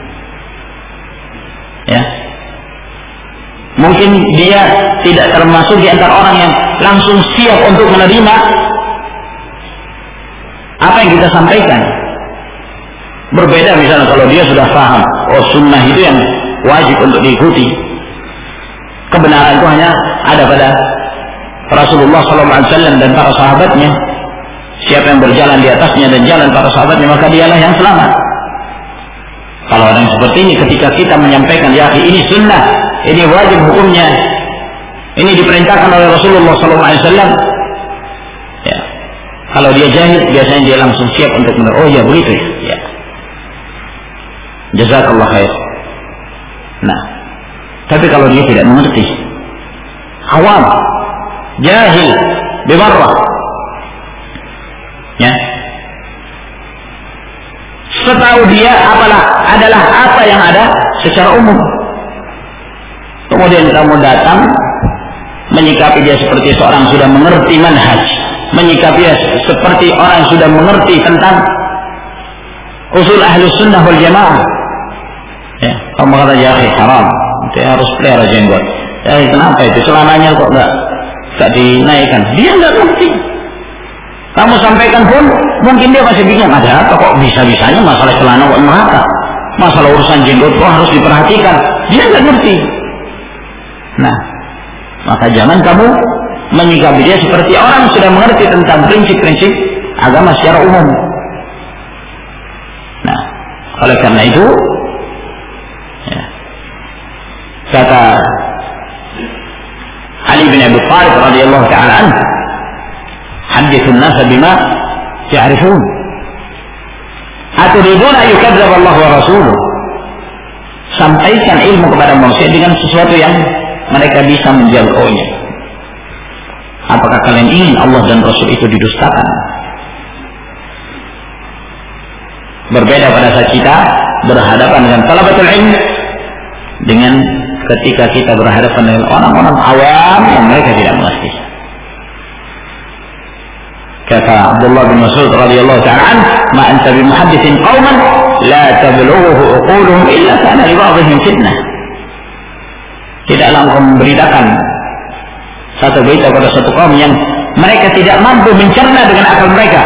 Speaker 1: ya. Mungkin dia tidak termasuk di antara orang yang langsung siap untuk menerima apa yang kita sampaikan. Berbeda misalnya kalau dia sudah paham, oh sunnah itu yang wajib untuk diikuti, kebenaran itu hanya ada pada Rasulullah shallallahu alaihi wasallam dan para sahabatnya. Siapa yang berjalan di atasnya dan jalan para sahabatnya, maka dialah yang selamat. Kalau ada yang seperti ini, ketika kita menyampaikan, ya ini sunnah, ini wajib hukumnya, ini diperintahkan oleh Rasulullah shallallahu alaihi wasallam, ya, kalau dia jahil, biasanya dia langsung siap untuk menerima. Oh ya begitu ya, ya. Jazakallah khair. Nah, tapi kalau dia tidak mengerti, awam, jahil, bimarrah, ya, setahu dia apalah adalah apa yang ada secara umum. Kemudian kamu datang menyikapi dia seperti seorang sudah mengerti manhaj, menyikapi dia seperti orang sudah mengerti tentang usul ahlus sunnah wal jamaah. Ya, kamu kata ya haram, dia harus pelihara jenggot. Ya, kenapa itu? Celananya kok enggak tak dinaikkan. Dia nggak ngerti. Kamu sampaikan pun mungkin dia masih bingung, ada apa kok bisa-bisanya masalah celana kok merata, masalah urusan jenggot kok harus diperhatikan. Dia nggak ngerti. Nah, maka jangan kamu menyikapi dia seperti orang yang sudah mengerti tentang prinsip-prinsip agama secara umum. Nah, oleh karena itu, ya, kata Ali bin Abi Thalib radhiyallahu taala anhu, hadithun nasa bima ya'rifun. Aturiduna yukadzdzab Allah wa rasuluh. Sampaikan ilmu kepada manusia dengan sesuatu yang mereka bisa menjangkaunya. Apakah kalian ingin Allah dan Rasul itu didustakan? Berbeda pada saat kita berhadapan dengan talabatul ilm, dengan ketika kita berhadapan dengan orang-orang awam yang mereka tidak mengerti. Kata Abdullah bin Mas'ud radhiyallahu ta'ala anhu, "Ma anta bi muhadditsin qauman la tablughu uquluhum illa kana li ba'dihim fitnah." Tidaklah engkau memberitakan satu berita pada satu kaum yang mereka tidak mampu mencerna dengan akal mereka,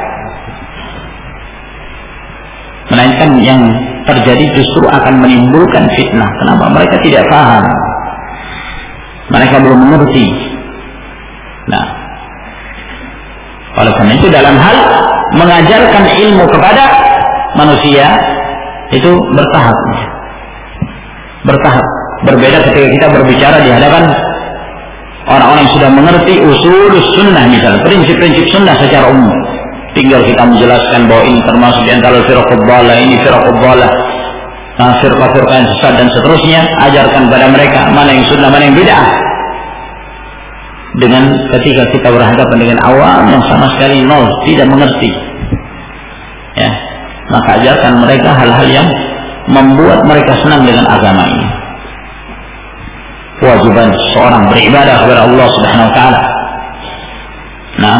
Speaker 1: melainkan yang terjadi justru akan menimbulkan fitnah. Kenapa? Mereka tidak paham, mereka belum mengerti. Nah, oleh karena itu dalam hal mengajarkan ilmu kepada manusia itu bertahap, bertahap. Berbeda ketika kita berbicara di hadapan orang-orang yang sudah mengerti usul sunnah, misalnya prinsip-prinsip sunnah secara umum. Tinggal kita menjelaskan bahwa ini termasuk di antara firqah dhalah, ini firqah dhalah, nah firqah-firqah yang sesat dan seterusnya. Ajarkan pada mereka mana yang sunnah, mana yang bid'ah. Dengan ketika kita berhadapan dengan awam yang sama sekali nol, tidak mengerti, ya, maka ajarkan mereka hal-hal yang membuat mereka senang dengan agama ini. Kewajiban seorang beribadah kepada Allah Subhanahu wa taala. Nah,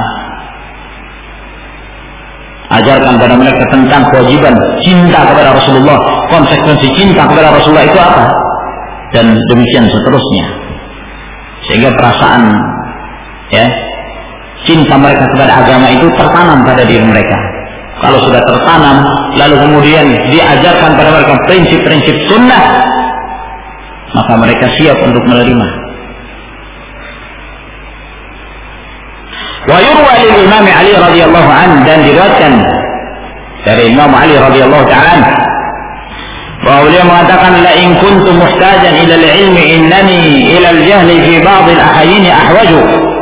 Speaker 1: ajarkan kepada mereka tentang kewajiban cinta kepada Rasulullah, konsekuensi cinta kepada Rasulullah itu apa, dan demikian seterusnya, sehingga perasaan, ya, cinta mereka kepada agama itu tertanam pada diri mereka. Kalau sudah tertanam, lalu kemudian diajarkan pada mereka prinsip-prinsip sunnah, maka mereka siap untuk menerima. Wa yurwa lil Imam Ali radhiyallahu anhu, dan diriwayatkan dari Imam Ali radhiyallahu ta'ala anhu bahwa beliau mengatakan, la in kuntu muhtajan ila al-ilmi innani ila al-jahli fi ba'd al-ahyin ahwaju.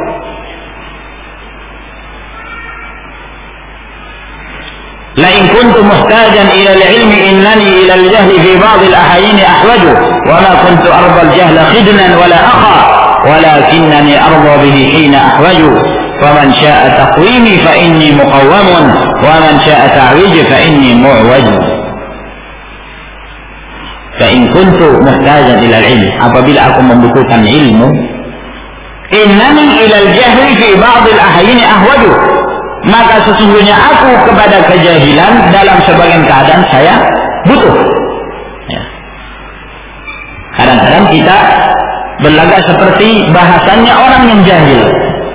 Speaker 1: La in kuntu muhtajan ila al-ilmi innani ila al-jahli fi ba'd al-ahyin ahwaju wa ma kuntu arda al-jahla khidnan wala akha walakinnani arda bihi hina ahwaju. فمن شاء تقويمي فإني مقوم ومن شاء تعويجي فإني معوج. فإن كنت محتاجا إلى العلم, apabila aku membutuhkan ilmu, innani ila al-jahli fi ba'd al-ahyin ahwaju, maka sesungguhnya aku kepada kejahilan dalam sebagian keadaan saya butuh. Ya. Kadang-kadang kita berlagak seperti bahasannya orang yang jahil.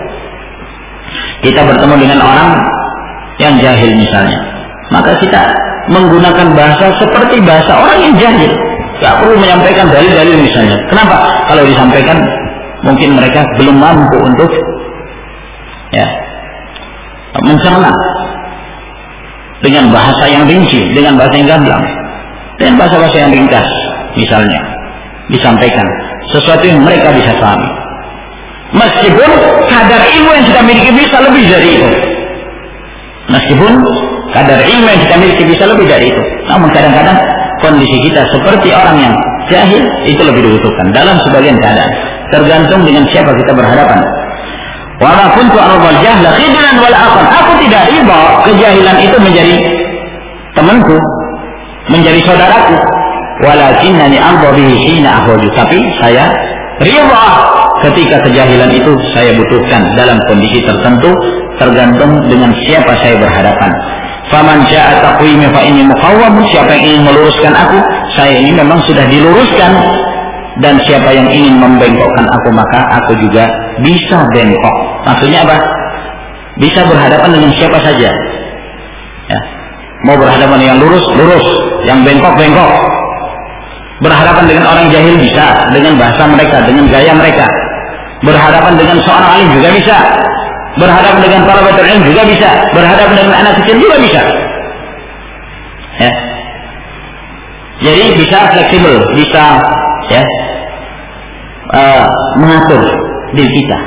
Speaker 1: Kita bertemu dengan orang yang jahil misalnya, maka kita menggunakan bahasa seperti bahasa orang yang jahil. Tidak perlu menyampaikan dalil-dalil misalnya. Kenapa? Kalau disampaikan mungkin mereka belum mampu untuk, ya, mencerna dengan bahasa yang rinci, dengan bahasa yang gamblang, dengan bahasa-bahasa yang ringkas misalnya disampaikan sesuatu yang mereka bisa pahami. Meskipun kadar ilmu yang kita miliki bisa lebih dari itu, meskipun kadar ilmu yang kita miliki bisa lebih dari itu, namun kadang-kadang kondisi kita seperti orang yang jahil itu lebih dibutuhkan dalam sebagian keadaan, tergantung dengan siapa kita berhadapan. Wa ma kuntu arbal jahla khidran wal aqan, aku tidak riba kejahilan itu menjadi temanku, menjadi saudaraku, walakinnani arda bihi hina ahwaju, tapi saya riba ketika kejahilan itu saya butuhkan dalam kondisi tertentu, tergantung dengan siapa saya berhadapan. Faman syaa taqwimi fa inni muqawwam, siapa yang ingin meluruskan aku, saya ini memang sudah diluruskan Dan siapa yang ingin membengkokkan aku, maka aku juga bisa bengkok. Maksudnya apa? Bisa berhadapan dengan siapa saja. Ya. Mau berhadapan dengan lurus, lurus. Yang bengkok, bengkok. Berhadapan dengan orang jahil bisa, dengan bahasa mereka, dengan gaya mereka. Berhadapan dengan seorang alim juga bisa. Berhadapan dengan para ilmu juga bisa. Berhadapan dengan anak kecil juga bisa. Ya. Jadi bisa fleksibel, bisa ya uh, mengatur diri kita.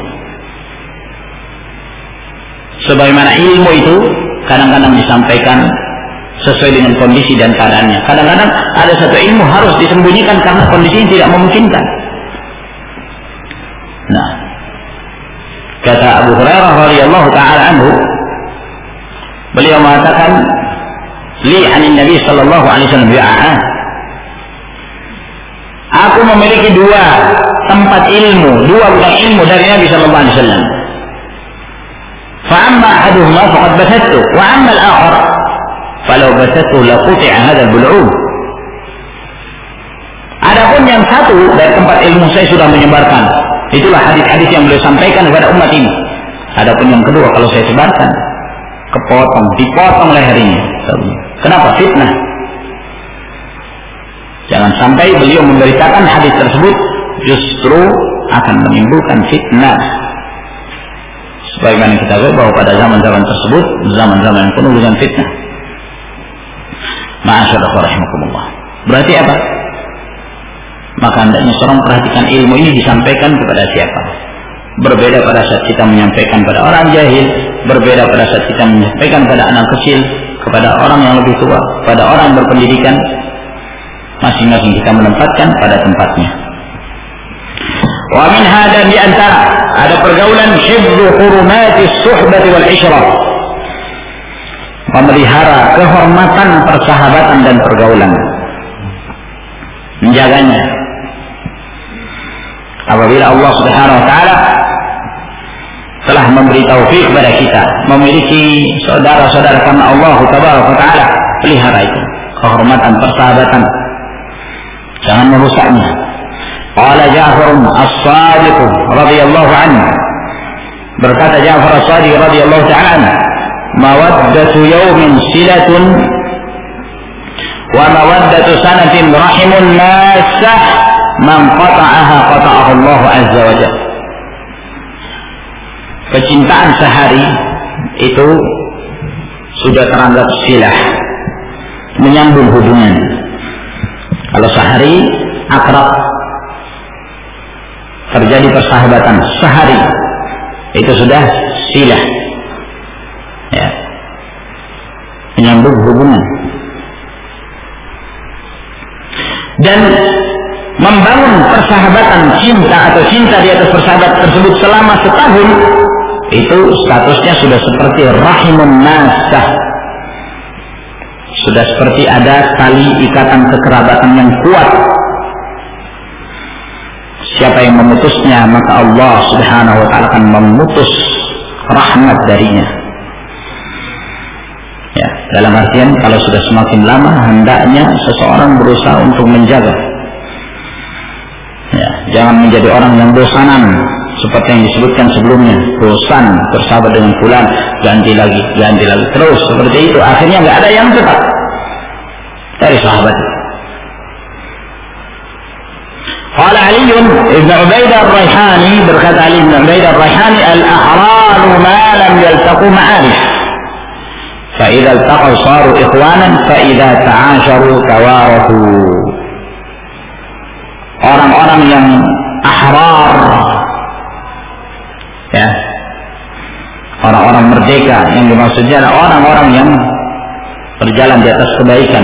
Speaker 1: Sebagaimana ilmu itu kadang-kadang disampaikan sesuai dengan kondisi dan keadaannya. Kadang-kadang ada satu ilmu harus disembunyikan karena kondisi tidak memungkinkan. Nah, kata Abu Hurairah radhiyallahu taala anhu, beliau mengatakan, "Li 'anin Nabi sallallahu alaihi wasallam bi'a'an." Aku memiliki dua tempat ilmu, dua bidang ilmu dari Nabi sallallahu alaihi wasallam. Fa amma ahaduhuma faqad bathattu, wa amma al-akhar falau bathattu laquti'a hadzal bul'um. Adapun yang satu dari tempat ilmu saya sudah menyebarkan. Itulah hadis-hadis yang beliau sampaikan kepada umat ini. Adapun yang kedua kalau saya sebarkan, kepotong, dipotong lehernya. Kenapa? Fitnah. Jangan sampai beliau memberitakan hadis tersebut justru akan menimbulkan fitnah. Sebagaimana kita tahu bahwa pada zaman-zaman tersebut zaman-zaman yang penuh dengan fitnah. Ma'asyarah rahimakumullah. Berarti apa? Maka hendaknya seorang perhatikan ilmu ini disampaikan kepada siapa. Berbeda pada saat kita menyampaikan pada orang jahil, berbeda pada saat kita menyampaikan pada anak kecil, kepada orang yang lebih tua, pada orang yang berpendidikan. Masing-masing kita menempatkan pada tempatnya. Wa min hada di antara ada pergaulan hifdzu hurumatis suhbati wal isyrah. Memelihara kehormatan persahabatan dan pergaulan. Menjaganya. Apabila Allah Subhanahu wa taala telah memberi taufik kepada kita memiliki saudara-saudara karena Allah Tabaraka wa taala, pelihara itu kehormatan persahabatan. Jangan merusaknya. Qala Ja'far as-Sadiq radhiyallahu anhu, berkata Ja'far as-Sadiq radhiyallahu ta'ala anhu, mawaddatu yawmin silatun wa mawaddatu sanatin rahimun nasah man qata'aha qata'ahu Allah azza wa jalla. Kecintaan sehari itu sudah teranggap silah, menyambung hubungan. Kalau sehari akrab, terjadi persahabatan sehari, itu sudah silah, ya, menyambung hubungan. Dan membangun persahabatan cinta atau cinta di atas persahabatan tersebut selama setahun, itu statusnya sudah seperti rahimun nasah. Sudah seperti ada tali ikatan kekerabatan yang kuat. Siapa yang memutusnya, maka Allah Subhanahu wa ta'ala akan memutus rahmat darinya. Ya, dalam artian kalau sudah semakin lama hendaknya seseorang berusaha untuk menjaga. Ya, jangan menjadi orang yang bosanan seperti yang disebutkan sebelumnya, bosan bersahabat dengan fulan, ganti lagi, ganti lagi, terus seperti itu, akhirnya nggak ada yang tetap dari sahabat. Qala Ali ibn Ubaidah ar-Raihani, berkata Ali ibn Ubaidah ar-Raihani, al-ahraru ma lam yaltaqu ma'arif, fa idza iltaqaw saru ikhwanan, fa idza ta'asharu tawarathu. Orang-orang yang ahrar, ya, orang-orang merdeka, yang dimaksudnya adalah orang-orang yang berjalan di atas kebaikan.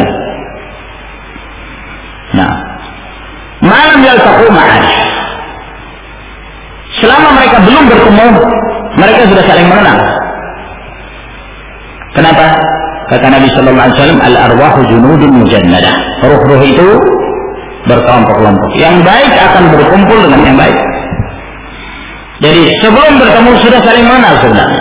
Speaker 1: Nah, malam yaltaqu ma'arif, selama mereka belum bertemu, mereka sudah saling mengenal. Kenapa? Kata Nabi sallallahu alaihi wasallam, al-arwahu junudun mujannadah. Ruh-ruh itu berkelompok-kelompok. Yang baik akan berkumpul dengan yang baik. Jadi sebelum bertemu sudah saling mengenal sebenarnya.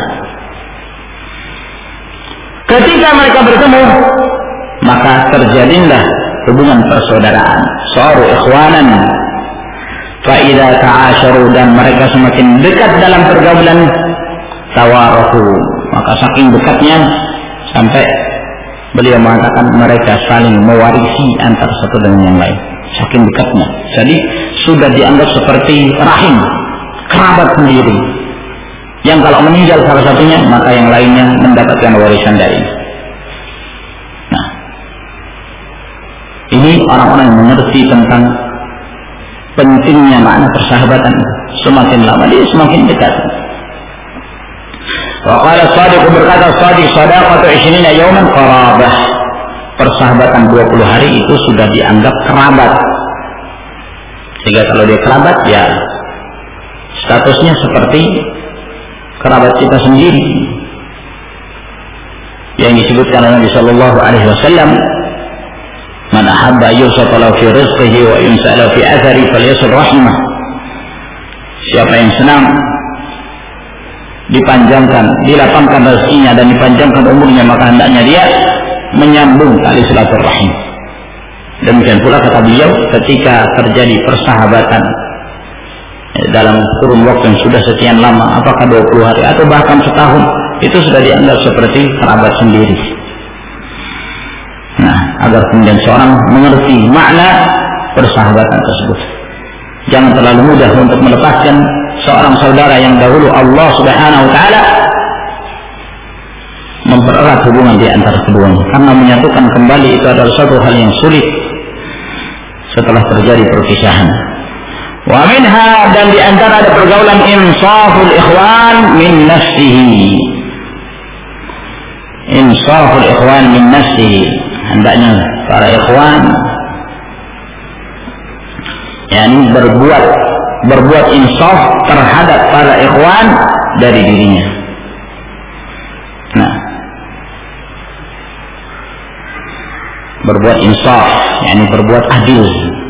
Speaker 1: Ketika mereka bertemu, maka terjadilah hubungan persaudaraan. Saru ikhwanan. Fa idza ta'asyaru, dan mereka semakin dekat dalam pergaulan, tawarathu, maka saking dekatnya sampai beliau mengatakan mereka saling mewarisi antara satu dengan yang lain, saking dekatnya. Jadi sudah dianggap seperti rahim, kerabat sendiri, yang kalau meninggal salah satunya maka yang lainnya mendapatkan warisan dari. Nah, ini orang-orang yang mengerti tentang pentingnya makna persahabatan. Semakin lama dia semakin dekat. Wa qala Shadiq, berkata Shadiq, sadaqatu ishrina yawman qarabah. Persahabatan dua puluh hari itu sudah dianggap kerabat. Sehingga kalau dia kerabat, ya statusnya seperti kerabat kita sendiri. Yang disebutkan oleh Nabi sallallahu alaihi wasallam, man ahabba yusata lahu fi rizqihi wa yumsala fi athari falyasil rahimah. Siapa yang senang dipanjangkan, dilapangkan rezekinya dan dipanjangkan umurnya, maka hendaknya dia menyambung tali silaturahim. Demikian pula kata beliau, ketika terjadi persahabatan dalam kurun waktu yang sudah sekian lama, apakah dua puluh hari atau bahkan setahun, itu sudah dianggap seperti kerabat sendiri. Nah, agar kemudian seorang mengerti makna persahabatan tersebut, jangan terlalu mudah untuk melepaskan seorang saudara yang dahulu Allah Subhanahu wa taala mempererat hubungan di antara keduanya, karena menyatukan kembali itu adalah suatu hal yang sulit setelah terjadi perpisahan. Wa minha, dan di antara ada pergaulan insaful ikhwan min nafsihi. Insaful ikhwan min nafsihi, hendaknya para ikhwan yakni berbuat berbuat insaf terhadap para ikhwan dari dirinya. Nah, berbuat insaf yakni berbuat adil,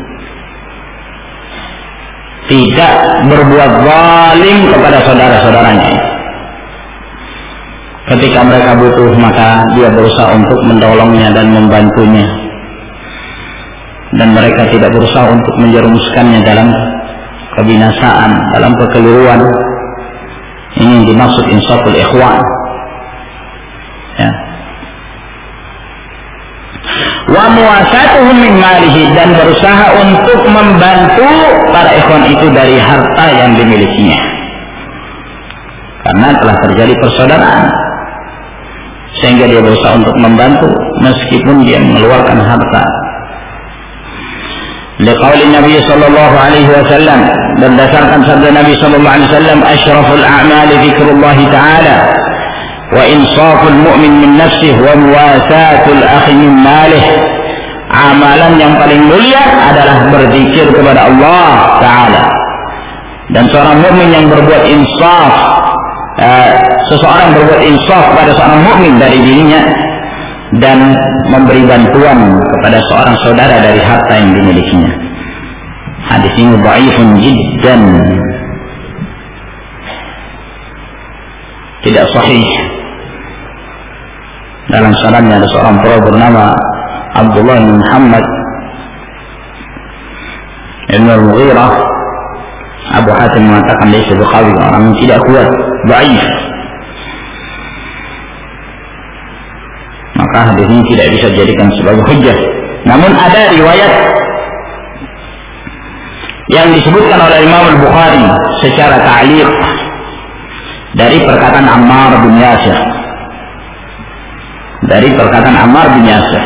Speaker 1: tidak berbuat zalim kepada saudara-saudaranya. Ketika mereka butuh, maka dia berusaha untuk menolongnya dan membantunya, dan mereka tidak berusaha untuk menjerumuskannya dalam kebinasaan, dalam kekeliruan. Ini dimaksud insaful ikhwan, ya. Wa muwasatuhum min malihi, dan berusaha untuk membantu para ikhwan itu dari harta yang dimilikinya, karena telah terjadi persaudaraan, sehingga dia berusaha untuk membantu meskipun dia mengeluarkan harta. Liqauli Nabi sallallahu alaihi wasallam, berdasarkan sabda Nabi sallallahu alaihi wasallam, asyraful a'mali dzikrullah ta'ala wa insaful mu'min min nafsihi wa muwasatul akhi min malihi. Amalan yang paling mulia adalah berzikir kepada Allah Ta'ala, dan seorang mukmin yang berbuat insaf, uh, seseorang berbuat insaf pada seorang mukmin dari dirinya dan memberi bantuan kepada seorang saudara dari harta yang dimilikinya. Hadis ini dhaifun jiddan, tidak sahih. Dalam sanadnya ada seorang perawi bernama Abdullah bin Muhammad Ibn al-Mughirah. Abu Hatim mengatakan dia sebagai orang yang tidak kuat, dhaif. Maka hadis ini tidak bisa dijadikan sebagai hujjah. Namun ada riwayat yang disebutkan oleh Imam Al-Bukhari secara ta'liq dari perkataan Ammar bin Yasir. Dari perkataan Ammar bin Yasir,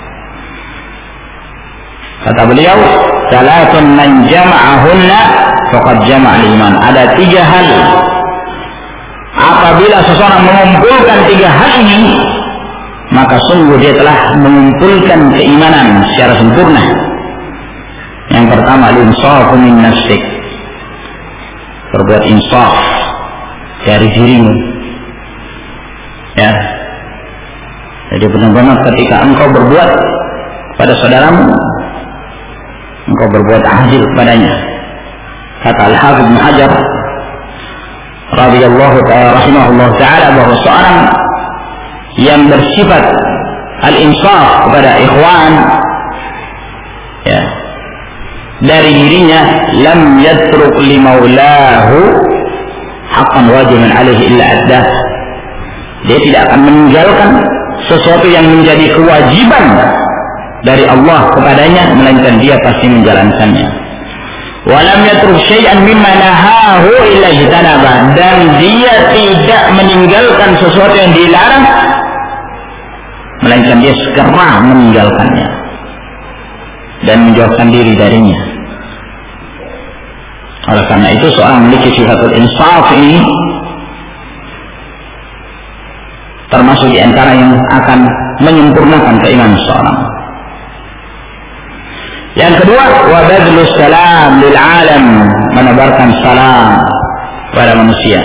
Speaker 1: kata beliau, salatun man jama'ahunna faqad jama'al iman. Ada tiga hal, apabila seseorang mengumpulkan tiga hal ini, maka sungguh dia telah mengumpulkan keimanan secara sempurna. Yang pertama, al-insafu min nafsik, berbuat insaf dari dirimu, ya. Jadi benar-benar ketika engkau berbuat pada saudaramu, engkau berbuat adil kepadanya. Kata Al-Hafidz Ibnu Hajar radhiyallahu ta'ala rahimahullah ta'ala, bahwa seorang yang bersifat al-insaf kepada ikhwan, ya, dari dirinya, lam yatruk li maulahu haqqan wajiban alaihi illa addah. Dia tidak akan meninggalkan sesuatu yang menjadi kewajiban dari Allah kepadanya, melainkan dia pasti menjalankannya. Walam yatruk syai'an mimma nahahu illa ijtanaba, dan dia tidak meninggalkan sesuatu yang dilarang, melainkan dia segera meninggalkannya dan menjauhkan diri darinya. Oleh karena itu seorang memiliki sifatul insaf ini termasuk di antara yang akan menyempurnakan keimanan seorang. Yang kedua, wa badlus salam lil alam, menebarkan salam kepada manusia.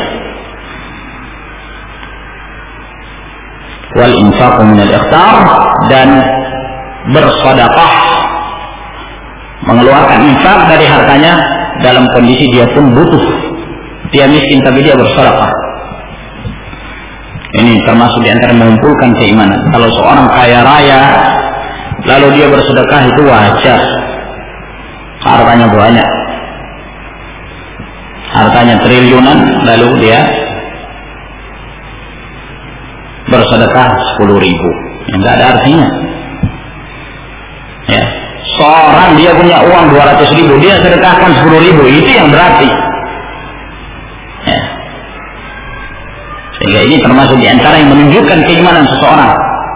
Speaker 1: Wal infaq min al ikhtar, dan bersedekah, mengeluarkan infak dari hartanya dalam kondisi dia pun butuh. Dia miskin tapi dia bersedekah. Ini termasuk di antara mengumpulkan keimanan. Kalau seorang kaya raya lalu dia bersedekah, itu wajar. Hartanya banyak, hartanya triliunan, lalu dia bersedekah sepuluh ribu, yang tidak ada artinya. Ya, seorang dia punya uang dua ratus ribu, dia sedekahkan sepuluh ribu, itu yang berarti. Ya. Sehingga ini termasuk di antara yang menunjukkan keimanan seseorang.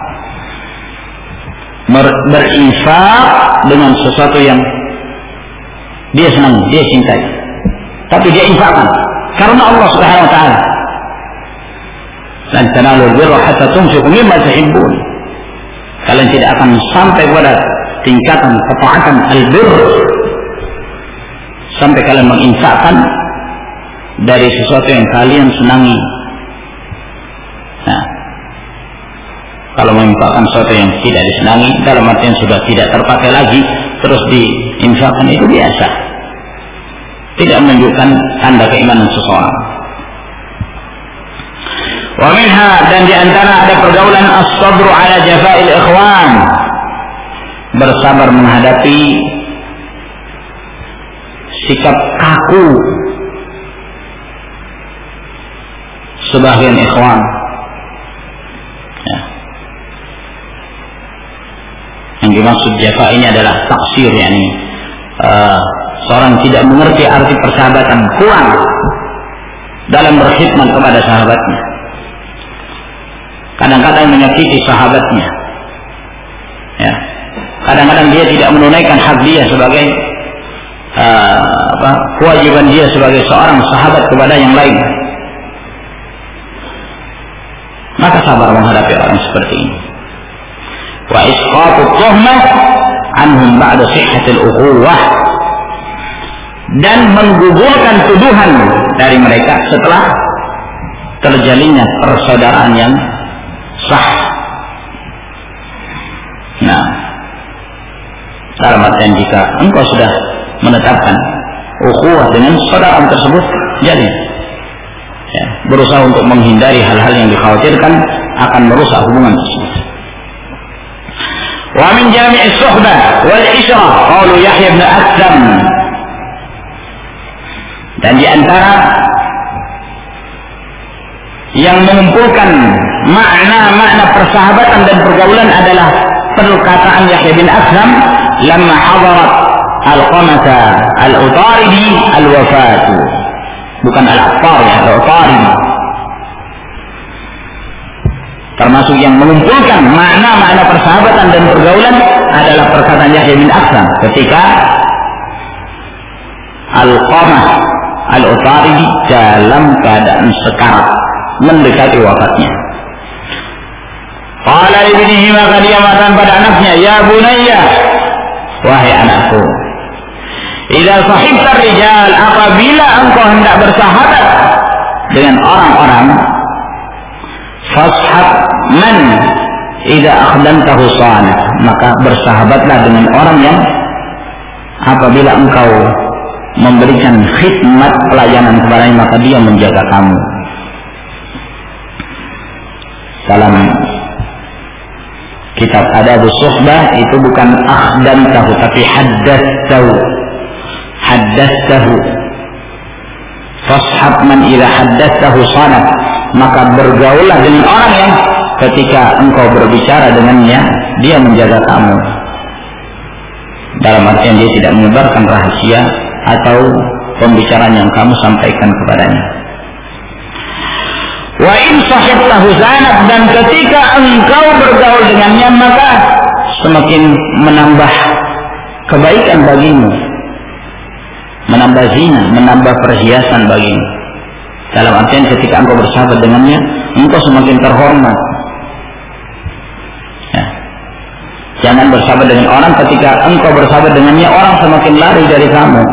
Speaker 1: Berinfak dengan sesuatu yang dia senang, dia cintai, tapi dia infakkan karena Allah Subhanahu wa taala. Lan tanalul birra hatta tunfiqu mimma tuhibbun. Kalian tidak akan sampai pada tingkatan ketaatan al-birr sampai kalian menginfakkan dari sesuatu yang kalian senangi. Nah, kalau menginfakkan sesuatu yang tidak disenangi, dalam artian sudah tidak terpakai lagi, terus diinfakkan, itu biasa, tidak menunjukkan tanda keimanan seseorang. Wa minha, dan diantara ada pergaulan as-sabru ala jafa'il ikhwan, bersabar menghadapi sikap kaku sebagian ikhwan. Ya. Yang dimaksud jafa ini adalah taksir, yakni uh, seorang tidak mengerti arti persahabatan, kurang dalam berkhidmat kepada sahabatnya, kadang-kadang menyakiti sahabatnya, ya, kadang-kadang dia tidak menunaikan hak dia sebagai uh, apa, kewajiban dia sebagai seorang sahabat kepada yang lain. Maka sabar menghadapi orang seperti ini. Wa isqatu tuhmah anhum ba'da sihhatil ukhuwah, dan menggugurkan tuduhan dari mereka setelah terjalinnya persaudaraan yang sah. Nah, dalam artian jika engkau sudah menetapkan ukhuwah dengan saudara tersebut, jadi ya, berusaha untuk menghindari hal-hal yang dikhawatirkan akan merusak hubungan tersebut. Wa min jami'is suhbah wal ishrah qaulu Yahya bin Atsam, dan di antara yang mengumpulkan makna-makna persahabatan dan pergaulan adalah perkataan Yahya bin Atsam lamma hadarat al-qamata al-utaridi al-wafatu, bukan al-Attar ya, al-Utaridi. Termasuk yang mengumpulkan makna-makna persahabatan dan pergaulan adalah perkataan Yahya bin Atsam ketika Al-Qamah Al-Utaridi dalam keadaan sekarat, mendekati wafatnya. Qala ibnihi, maka dia mengatakan pada anaknya, ya bunayya, wahai anakku, idza sahibta rijal, apabila engkau hendak bersahabat dengan orang-orang, fashab man idza akhdamtahu salih, maka bersahabatlah dengan orang yang apabila engkau memberikan khidmat pelayanan kepadanya, maka dia menjaga kamu. Dalam kitab Adabus Suhbah itu bukan akhdamtahu tapi haddatsahu, haddatsahu fashab man idza haddatsahu sanad, maka bergaulah dengan orang yang ketika engkau berbicara dengannya dia menjaga kamu, dalam artian dia tidak menyebarkan rahasia atau pembicaraan yang kamu sampaikan kepadanya. Wa in sahibtahu zanat, dan ketika engkau bergaul dengannya maka semakin menambah kebaikan bagimu, menambah zina, menambah perhiasan bagimu. Dalam artian ketika engkau bersahabat dengannya, engkau semakin terhormat. Ya. Jangan bersahabat dengan orang ketika engkau bersahabat dengannya, orang semakin lari dari kamu.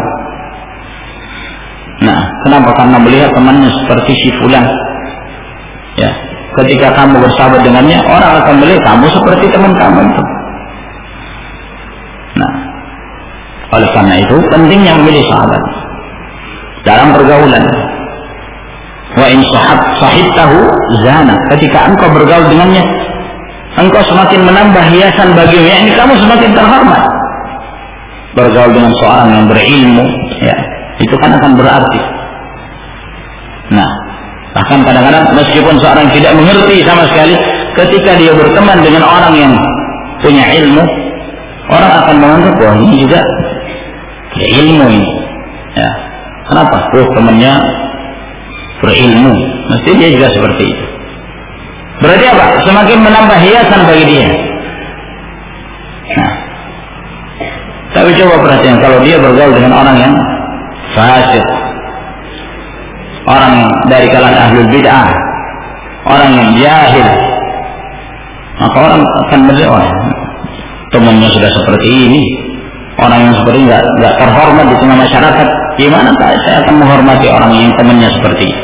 Speaker 1: Nah, kenapa? Karena melihat temannya seperti si fulan. Ya, ketika kamu bersahabat dengannya, orang akan melihat kamu seperti teman kamu itu. Nah, oleh karena itu pentingnya memilih sahabat dalam pergaulan. Wa in sahab sahibtahu zana, ketika engkau bergaul dengannya, engkau semakin menambah hiasan bagimu, yakni kamu semakin terhormat. Bergaul dengan seorang yang berilmu, ya, itu kan akan berarti. Nah, bahkan kadang-kadang meskipun seorang tidak mengerti sama sekali, ketika dia berteman dengan orang yang punya ilmu, orang akan menganggap bahwa ini juga ya, ilmu ini. Ya, kenapa? Oh, temannya berilmu, mesti dia juga seperti itu. Berarti apa? Semakin menambah hiasan bagi dia. Nah, tapi coba perhatian, kalau dia bergaul dengan orang yang fasik, orang dari kalangan ahlul bid'ah, orang yang jahil, maka orang akan melihat, oh, temannya sudah seperti ini, orang yang seperti ini nggak terhormat di tengah masyarakat. Gimana saya akan menghormati orang yang temannya seperti ini?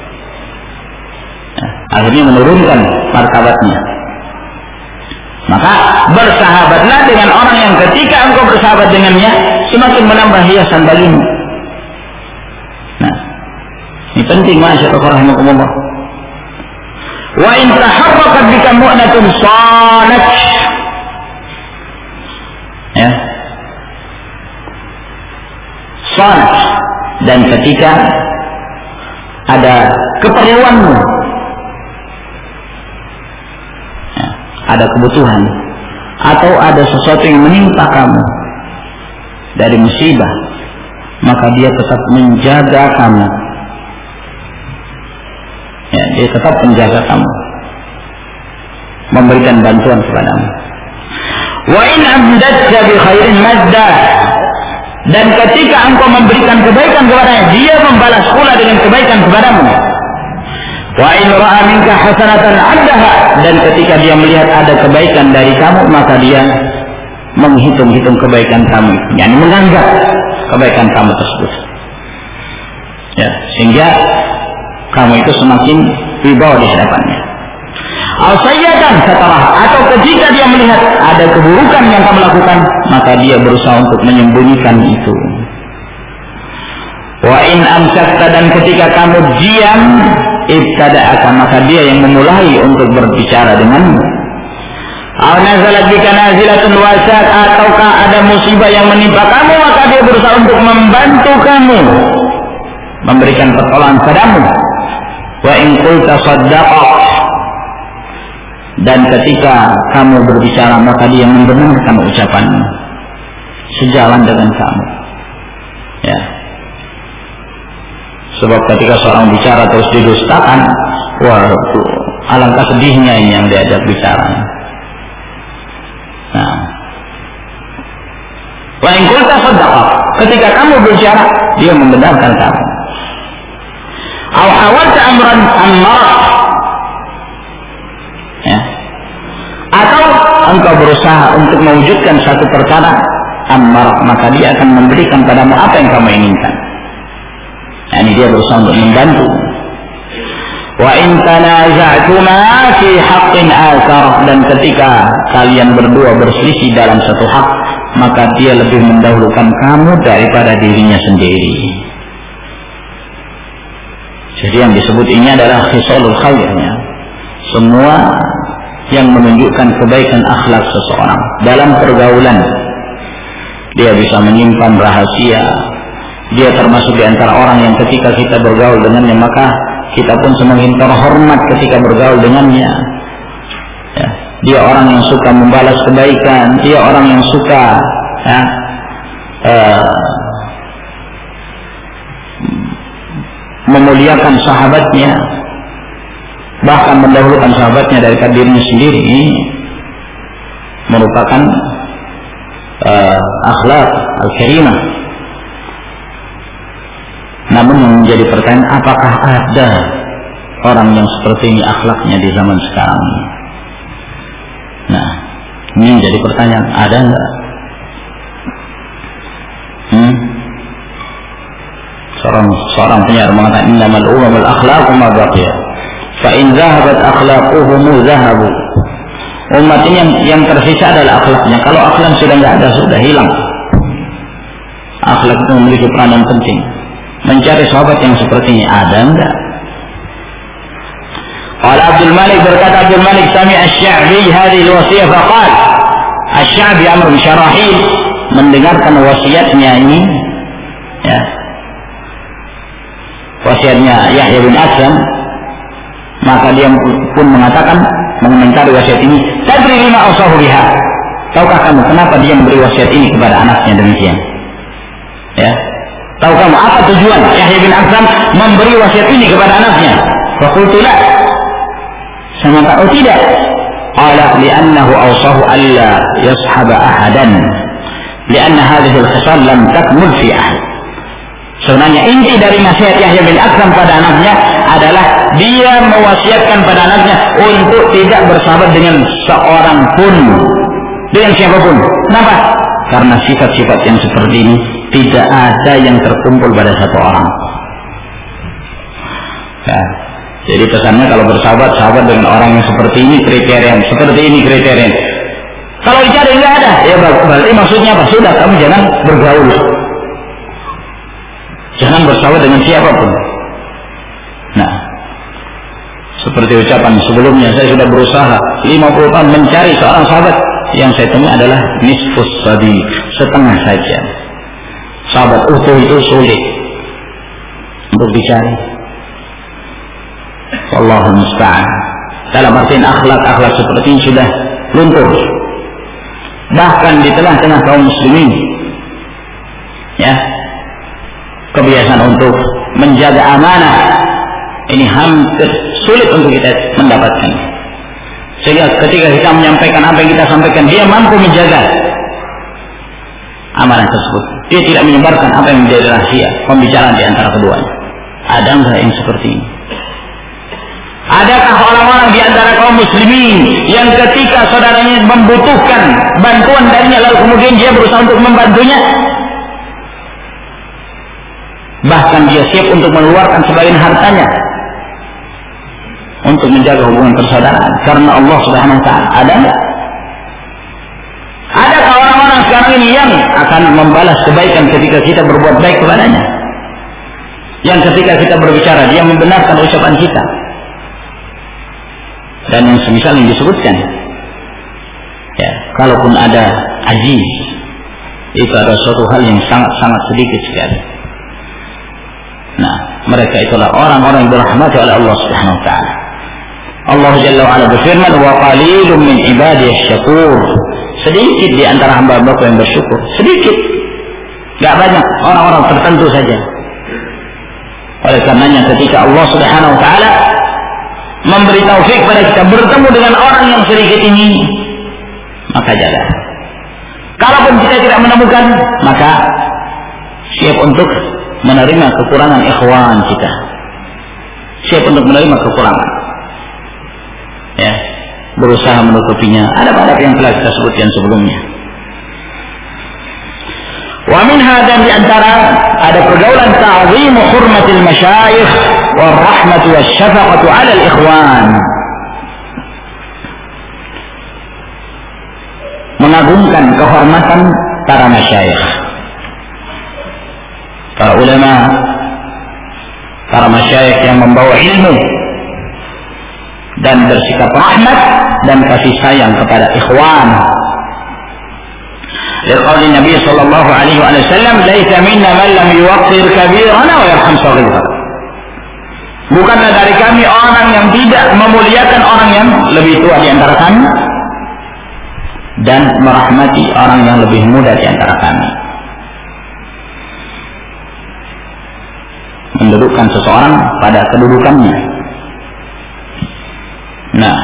Speaker 1: Nah, akhirnya menurunkan martabatnya. Maka bersahabatlah dengan orang yang ketika engkau bersahabat dengannya semakin menambah hiasan bagimu. Nah, ini penting, masyaallah rahimakumullah. Wa in taharrakat bika mu'natun sanat, ya, sanat, dan ketika ada keperluanmu, ya, ada kebutuhan atau ada sesuatu yang menimpa kamu dari musibah, maka dia tetap menjaga kamu. Ya, dia tetap menjaga kamu, memberikan bantuan kepadamu. Wa in amdatta bi khairin madda, dan ketika engkau memberikan kebaikan kepadanya, dia membalas pula dengan kebaikan kepadamu. Wa in ra'a minka hasanatan 'addaha, dan ketika dia melihat ada kebaikan dari kamu, maka dia menghitung-hitung kebaikan kamu, yakni menganggap kebaikan kamu tersebut. Ya, sehingga kamu itu semakin wibawa di hadapannya. Al-sayyatan setelah, atau ketika dia melihat ada keburukan yang kamu lakukan, maka dia berusaha untuk menyembunyikan itu. Wa in amsakta, dan ketika kamu diam, ibtada'aka, maka dia yang memulai untuk berbicara denganmu. Aw nazalat bika nazilatun wasat, ataukah ada musibah yang menimpa kamu, maka dia berusaha untuk membantu kamu, memberikan pertolongan padamu. Wa in qulta saddaqak, dan ketika kamu berbicara maka dia membenarkan ucapanmu, sejalan dengan kamu. Ya. Sebab ketika seorang bicara terus didustakan, wah, alangkah sedihnya ini yang diajak bicara. Nah, wa in qulta saddaqak, ketika kamu berbicara dia membenarkan kamu. Aw hawalta amran ammar, ya, atau engkau berusaha untuk mewujudkan satu perkara ammar, maka dia akan memberikan padamu apa yang kamu inginkan. Nah, ini dia berusaha untuk membantu. Wa in tanaza'tuma fi haqqin akhar, dan ketika kalian berdua berselisih dalam satu hak, maka dia lebih mendahulukan kamu daripada dirinya sendiri. Jadi yang disebut ini adalah khisalul khairnya, semua yang menunjukkan kebaikan akhlak seseorang dalam pergaulan. Dia bisa menyimpan rahasia, dia termasuk di antara orang yang ketika kita bergaul dengannya maka kita pun semakin terhormat ketika bergaul dengannya. Ya, dia orang yang suka membalas kebaikan, dia orang yang suka ya, uh, memuliakan sahabatnya, bahkan mendahulukan sahabatnya daripada dirinya sendiri. Ini merupakan uh, akhlak al-karimah. Namun yang menjadi pertanyaan, apakah ada orang yang seperti ini akhlaknya di zaman sekarang? Nah, ini jadi pertanyaan, ada enggak? Hmm? Seorang seorang penyair mengatakan, innamal umamul akhlaqu ma baqiya, fa in zahabat akhlaquhum zahabu. Umat ini yang, yang tersisa adalah akhlaknya. Kalau akhlak sudah enggak ada, sudah hilang. Akhlak itu memiliki peranan penting. Mencari sahabat yang seperti ini ada enggak? Qala Abdul Malik, berkata Abdul Malik, sami asy-Sya'bi hadhihi al-wasiyah faqala. Asy-Sya'bi Amr bin Syarahil mendengarkan wasiatnya ini, ya. Wasiatnya Yahya bin Aksam, maka dia pun mengatakan, mengomentari wasiat ini, tadri lima awsahu biha. Tahukah kamu kenapa dia memberi wasiat ini kepada anaknya demikian? Ya. Tahu kamu apa tujuan Yahya bin Aksam memberi wasiat ini kepada anaknya? Faqultu la. Saya mengatakan, oh tidak. Qala li'annahu awsahu alla yashaba ahadan. Li'anna hadhihi al-khisal lam takmul fi ahad. Sebenarnya inti dari nasihat Yahya bin Aksam pada anaknya adalah dia mewasiatkan pada anaknya untuk tidak bersahabat dengan seorang pun, dengan siapapun. Kenapa? Karena sifat-sifat yang seperti ini tidak ada yang terkumpul pada satu orang. Ya. Jadi pesannya kalau bersahabat, sahabat dengan orang yang seperti ini kriteria, seperti ini kriteria. Kalau dicari nggak ada, ya berarti maksudnya apa? Sudah, kamu jangan bergaul, jangan bersahabat dengan siapapun. Nah, seperti ucapan sebelumnya, saya sudah berusaha lima puluh tahun mencari seorang sahabat, yang saya temui adalah nisfus sadiq, setengah saja. Sahabat utuh itu sulit untuk dicari. Wallahu musta'an. Dalam artian akhlak-akhlak seperti ini sudah luntur. Bahkan di tengah-tengah kaum muslimin, ya, kebiasaan untuk menjaga amanah ini hampir sulit untuk kita mendapatkan. Sehingga ketika kita menyampaikan apa yang kita sampaikan, dia mampu menjaga amanah tersebut. Dia tidak menyebarkan apa yang menjadi rahasia pembicaraan di antara keduanya. Ada enggak yang seperti ini? Adakah orang-orang di antara kaum muslimin yang ketika saudaranya membutuhkan bantuan darinya lalu kemudian dia berusaha untuk membantunya? Bahkan dia siap untuk mengeluarkan sebagian hartanya untuk menjaga hubungan persaudaraan karena Allah Subhanahu wa taala. Ada enggak? Adakah orang-orang sekarang ini yang akan membalas kebaikan ketika kita berbuat baik kepadanya? Yang ketika kita berbicara dia membenarkan ucapan kita? Dan yang semisal yang disebutkan, ya, kalaupun ada ajiz, itu adalah suatu hal yang sangat-sangat sedikit sekali. Nah, mereka itulah orang-orang yang dirahmati oleh Allah Subhanahu wa taala. Allah Jalla wa Ala berfirman, wa qalilun min ibadiyash syakur. Sedikit di antara hamba-hambaku yang bersyukur, sedikit, enggak banyak, orang-orang tertentu saja. Oleh karenanya ketika Allah Subhanahu wa taala memberi taufik pada kita bertemu dengan orang yang sedikit ini, maka jaga. Kalaupun kita tidak menemukan, maka siap untuk menerima kekurangan ikhwan kita, siap untuk menerima kekurangan, ya, berusaha menutupinya. Ada pada yang telah kita sebutkan sebelumnya. Wa minha, dan di antara ada pergaulan ta'zimu hurmatil masyayikh wa rahmatu wasyafaqatu 'ala al-ikhwan. Mengagungkan kehormatan para masyayikh, para ulama, para masyayikh yang membawa ilmu dan bersikap rahmat dan kasih sayang kepada ikhwan. Liqauli Nabi sallallahu alaihi wasallam, "Laisa minna man lam yuwaqqir kabirana wa yarham saghirana." Bukanlah dari kami orang yang tidak memuliakan orang yang lebih tua di antara kami dan merahmati orang yang lebih muda di antara kami. Mendudukkan seseorang pada kedudukannya. Nah,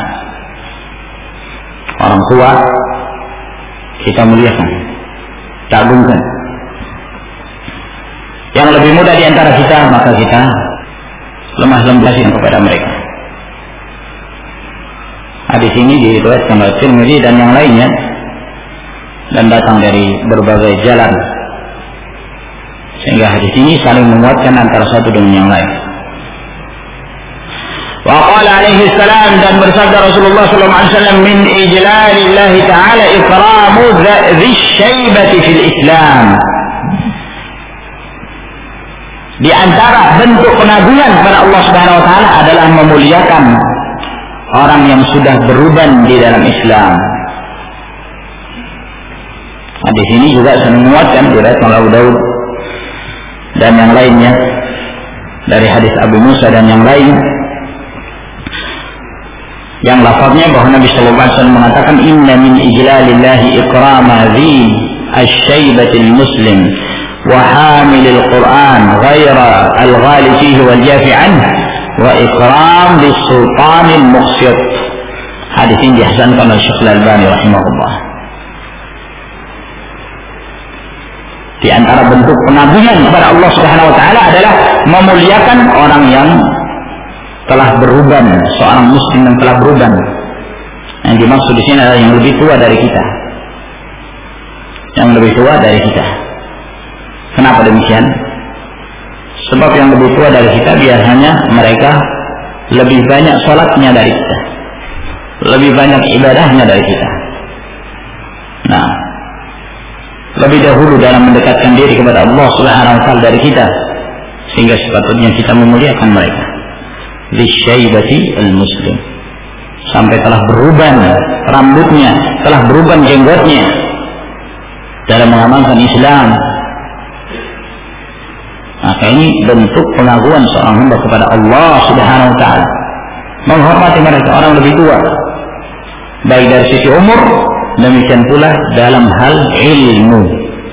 Speaker 1: orang tua kita muliakan, agungkan. Yang lebih muda di antara kita, maka kita lemah lembasin kepada mereka. Hadis ini diriwayatkan oleh Tirmidzi dan yang lainnya, dan datang dari berbagai jalan, sehingga hadis ini saling menguatkan antara satu dengan yang lain. Wa qala alaihi salam, dan bersabda Rasulullah sallallahu alaihi wasallam, "Min ijlalillah ta'ala ikramu dhi syaibati fil Islam." Di antara bentuk pengagungan kepada Allah Subhanahu wa taala adalah memuliakan orang yang sudah beruban di dalam Islam. Hadis ini juga menguatkan diriwayatkan oleh Abu Daud dan yang lainnya dari hadis Abu Musa dan yang lain, yang lafaznya bahwa Nabi sallallahu alaihi wasallam mengatakan, "Inna min ijlalillahi ikrama dhi asy-syaibatil muslim wa hamilil Qur'an ghaira al-ghali fihi wal jafi anhu wa ikram bis-sultanil muqsit." Hadis ini dihasankan oleh Syekh Al-Albani rahimahullah. Di antara bentuk pengagungan kepada Allah Subhanahu wa taala adalah memuliakan orang yang telah beruban, seorang muslim yang telah beruban. Yang dimaksud di sini adalah yang lebih tua dari kita. Yang lebih tua dari kita. Kenapa demikian? Sebab yang lebih tua dari kita biasanya mereka lebih banyak sholatnya dari kita, lebih banyak ibadahnya dari kita. Nah, lebih dahulu dalam mendekatkan diri kepada Allah Subhanahu wa taala dari kita, sehingga sepatutnya kita memuliakan mereka. Lisyaibati al-muslim, sampai telah beruban rambutnya, telah beruban jenggotnya dalam mengamalkan Islam. Maka ini bentuk pengakuan seorang hamba kepada Allah Subhanahu wa taala, menghormati mereka, orang lebih tua, baik dari sisi umur, demikian pula dalam hal ilmu.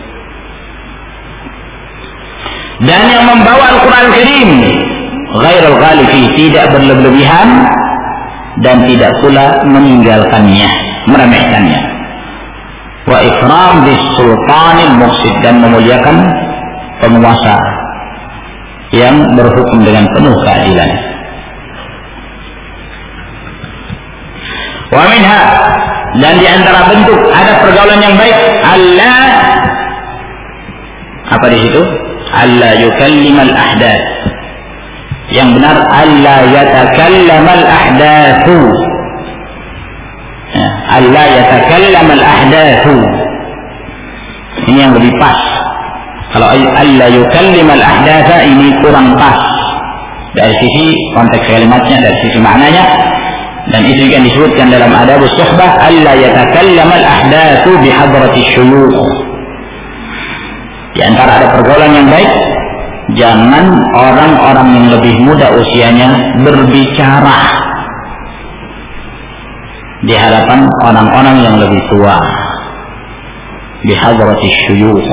Speaker 1: Dan yang membawa Al-Quran Karim ghairul ghalifi, tidak berlebihan dan tidak pula meninggalkannya, meremehkannya. Wa ikram bis sultanil muqsid, dan memuliakan penguasa yang berhukum dengan penuh keadilan. Wa minha, dan di antara bentuk ada pergaulan yang baik, Allah apa di situ? Allah yukallimal ahdath. Yang benar, Allah yatakallamal ahdathu. Allah yatakallamal ahdathu. Ini yang lebih pas. Kalau Allah yukallimal ahdatha ini kurang pas dari sisi konteks kalimatnya, dari sisi maknanya. Dan itu yang disebutkan dalam adabus suhbah, Allah yatakallamal ahdathu bihadrati syuyukh. Di antara ada pergaulan yang baik, jangan orang-orang yang lebih muda usianya berbicara di hadapan orang-orang yang lebih tua. Bihadrati syuyukh.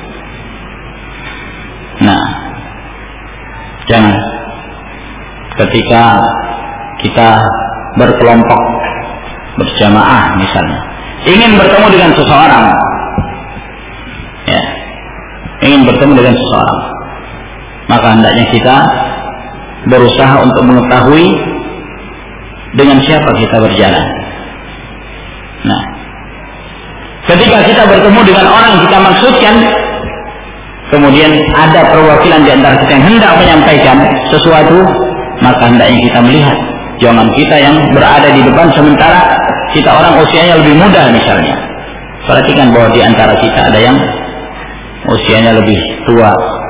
Speaker 1: Nah, jangan ketika kita berkelompok, berjamaah misalnya, ingin bertemu dengan seseorang, ya, ingin bertemu dengan seseorang, maka hendaknya kita berusaha untuk mengetahui dengan siapa kita berjalan. Nah, ketika kita bertemu dengan orang yang kita maksudkan, kemudian ada perwakilan di antara kita yang hendak menyampaikan sesuatu, maka hendaknya kita melihat jangan kita yang berada di depan sementara kita orang usianya lebih muda misalnya. Perhatikan bahwa di antara kita ada yang usianya lebih tua.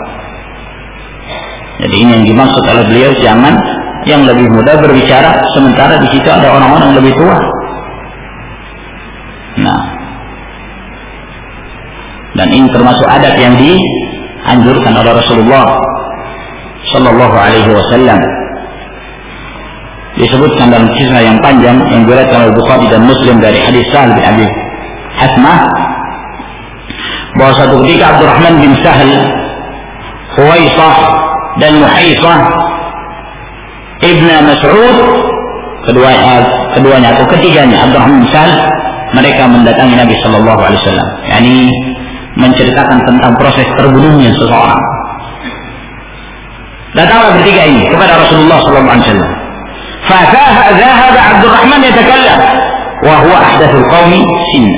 Speaker 1: Jadi ini yang dimaksud oleh beliau, jangan yang lebih muda berbicara sementara di situ ada orang-orang lebih tua. Nah, Dan ini termasuk adab yang dianjurkan oleh Rasulullah Sallallahu Alaihi Wasallam. Disebutkan dalam kisah yang panjang yang diriwayatkan oleh Bukhari dan Muslim dari hadis Sahal bin Abi Hasmah, bahwa satu ketika Abdurrahman bin Sahal, Huwaisah dan Muhaisah Ibn Mas'ud, kedua, keduanya atau ketiganya Abdurrahman bin Sahal, mereka mendatangi Nabi Sallallahu Alaihi Wasallam, yakni menceritakan tentang proses terbunuhnya seseorang. Datanglah bertiga ini kepada Rasulullah Sallallahu Alaihi Wasallam. Fazahaba Abdurrahman yatakallam wa huwa ahdathul qaumi sin.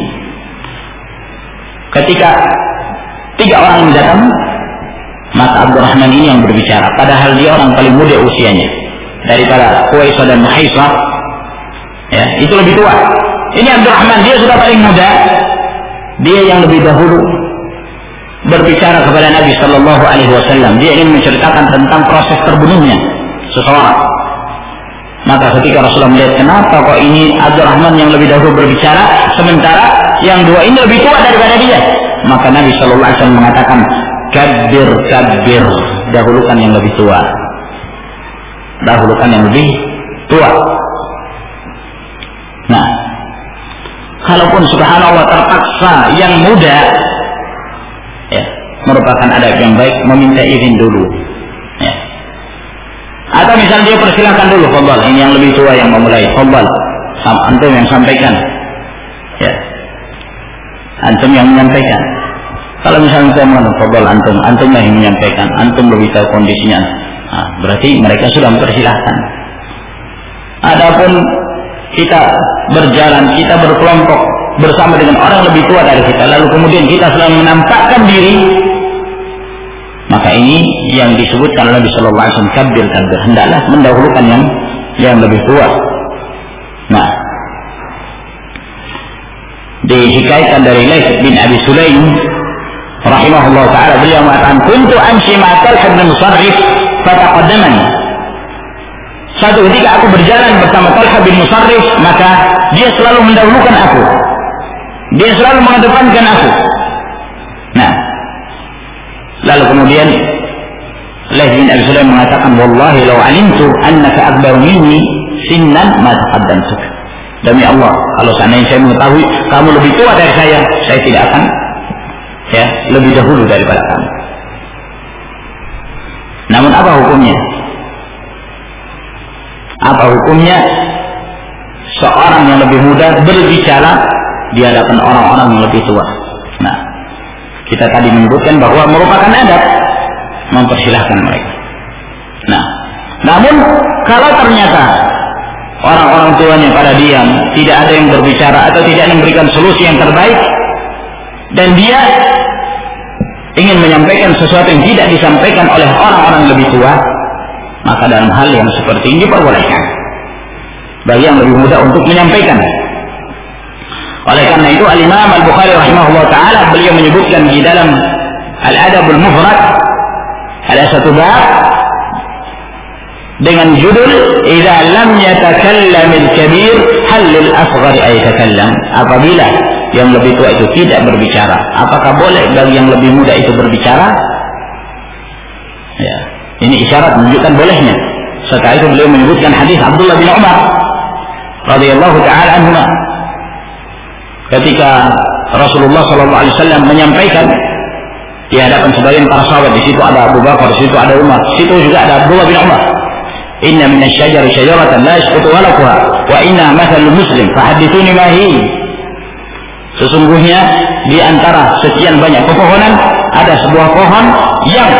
Speaker 1: Ketika tiga orang datang, maka Abdurrahman ini yang berbicara, padahal dia orang paling muda usianya daripada Huwaisah dan Muhaisah. Ya, itu lebih tua. Ini Abdurrahman, dia sudah paling muda. Dia yang lebih dahulu berbicara kepada Nabi Sallallahu Alaihi Wasallam. Dia ingin menceritakan tentang proses terbunuhnya seseorang. Maka ketika Rasulullah melihat kenapa kok ini Abdurrahman yang lebih dahulu berbicara, sementara yang dua ini lebih tua daripada dia, maka Nabi Sallallahu Alaihi Wasallam mengatakan, kabir kabir, dahulukan yang lebih tua, dahulukan yang lebih tua. Nah, kalaupun subhanallah terpaksa yang muda, ya, merupakan adab yang baik meminta izin dulu, ya. Atau misalnya dia persilahkan dulu, fadhal, ini yang lebih tua yang memulai, fadhal, antum yang sampaikan, ya, antum yang menyampaikan. Kalau misalnya saya mengatakan fadhal antum, antum yang menyampaikan, antum lebih tahu kondisinya, nah, berarti mereka sudah mempersilahkan. Adapun kita berjalan, kita berkelompok bersama dengan orang lebih tua dari kita, lalu kemudian kita selalu menampakkan diri, maka ini yang disebutkan oleh Nabi Sallallahu Alaihi Wasallam, kabir kabir, hendaklah mendahulukan yang yang lebih tua. Nah, dihikayatkan dari Laits bin Abi Sulaim rahimahullah taala, beliau mengatakan, kuntu amshi ma Talha bin Musarrif fataqaddamani. Satu ketika aku berjalan bersama Talha bin Musarrif, maka dia selalu mendahulukan aku, dia selalu mengedepankan aku. Nah, lalu kemudian Laits bin Abi Sulaim mengatakan, wallahi law alimtu annaka akbar minni sinnan ma taqaddamtuk. Demi Allah, kalau seandainya saya mengetahui kamu lebih tua dari saya, saya tidak akan, ya, lebih dahulu daripada kamu. Namun apa hukumnya? Apa hukumnya seorang yang lebih muda berbicara di hadapan orang-orang yang lebih tua? Nah, kita tadi menyebutkan bahwa merupakan adab mempersilahkan mereka. Nah, namun kalau ternyata orang-orang tuanya pada diam, tidak ada yang berbicara atau tidak ada yang memberikan solusi yang terbaik, dan dia ingin menyampaikan sesuatu yang tidak disampaikan oleh orang-orang lebih tua, maka dalam hal yang seperti ini diperbolehkan bagi yang lebih muda untuk menyampaikan. Oleh karena itu Al-Imam Al-Bukhari rahimahullah ta'ala, beliau menyebutkan di dalam Al-Adabul Mufrad ada satu bab dengan judul idza lam yatakallam al-kabir hal lil-asghar ay yatakallam. Apabila yang lebih tua itu tidak berbicara, apakah boleh bagi yang lebih muda itu berbicara? Ya, ini isyarat menunjukkan bolehnya. Setelah itu beliau menyebutkan hadis Abdullah bin Umar radhiyallahu taala anhuma, ketika Rasulullah sallallahu alaihi wasallam menyampaikan di hadapan sebagian para sahabat, di situ ada Abu Bakar, di situ ada Umar, di situ juga ada Abdullah bin Umar. Inna minasyajari syajaratan la yasqutu walakuha wa inna mathalul muslim fahaddithuni ma hi. Sesungguhnya di antara sekian banyak pepohonan ada sebuah pohon yang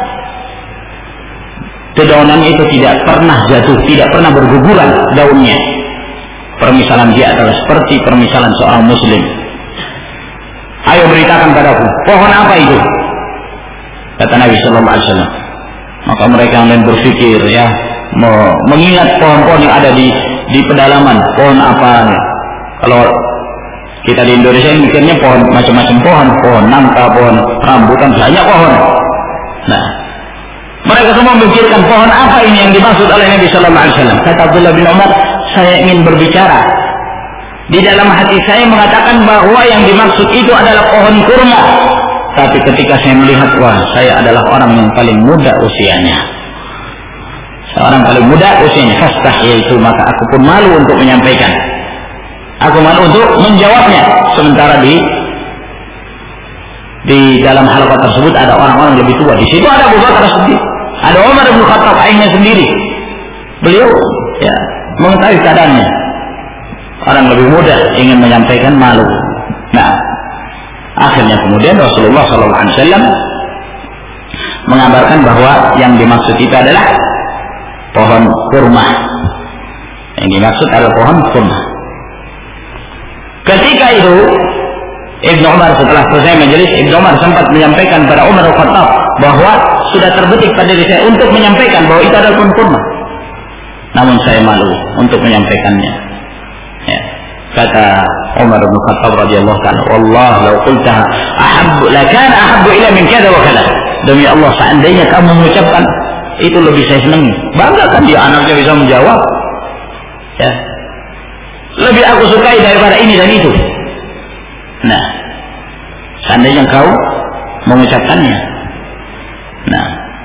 Speaker 1: dedaunan itu tidak pernah jatuh, tidak pernah berguguran daunnya. Permisalan dia adalah seperti permisalan seorang muslim. Ayo beritakan padaku, pohon apa itu? Kata Nabi Sallallahu Alaihi Wasallam. Maka mereka yang lain berpikir, ya, mengingat pohon-pohon yang ada di di pedalaman, pohon apa? Kalau kita di Indonesia ini mikirnya pohon macam-macam pohon, pohon nangka, pohon rambutan, banyak pohon. Nah, mereka semua memikirkan pohon apa ini yang dimaksud oleh Nabi Sallallahu Alaihi Wasallam. Kata Abdullah bin Umar, saya ingin berbicara. Di dalam hati saya mengatakan bahwa yang dimaksud itu adalah pohon kurma. tapi ketika saya melihat, wah, saya adalah orang yang paling muda usianya. Seorang paling muda usianya, fastah, yaitu maka aku pun malu untuk menyampaikan. Aku malu untuk menjawabnya. Sementara di di dalam halaqah tersebut ada orang-orang lebih tua. Di situ ada Abu Bakar Siddiq, ada Umar bin Khattab, ayahnya sendiri. Beliau ya mengetahui keadaannya. Orang lebih muda ingin menyampaikan, malu. Nah, akhirnya kemudian Rasulullah shallallahu alaihi wasallam mengabarkan bahwa yang dimaksud itu adalah pohon kurma. Yang dimaksud adalah pohon kurma. Ketika itu Ibnu Umar, setelah selesai majelis, Ibnu Umar sempat menyampaikan pada Umar bin Khattab bahwa sudah terbetik pada diri saya untuk menyampaikan bahwa itu adalah pohon kurma. Namun saya malu untuk menyampaikannya. Ya. Kata Umar bin Khattab radhiyallahu anhu, "Wallah law qultaha ahabbu lakana ahabbu ila min kadza wa kadza." Demi Allah, seandainya kamu mengucapkan itu lebih saya senangi. Bangga kan dia anaknya bisa menjawab. Ya. Lebih aku sukai daripada ini dan itu. Nah, seandainya kau mengucapkannya. Nah,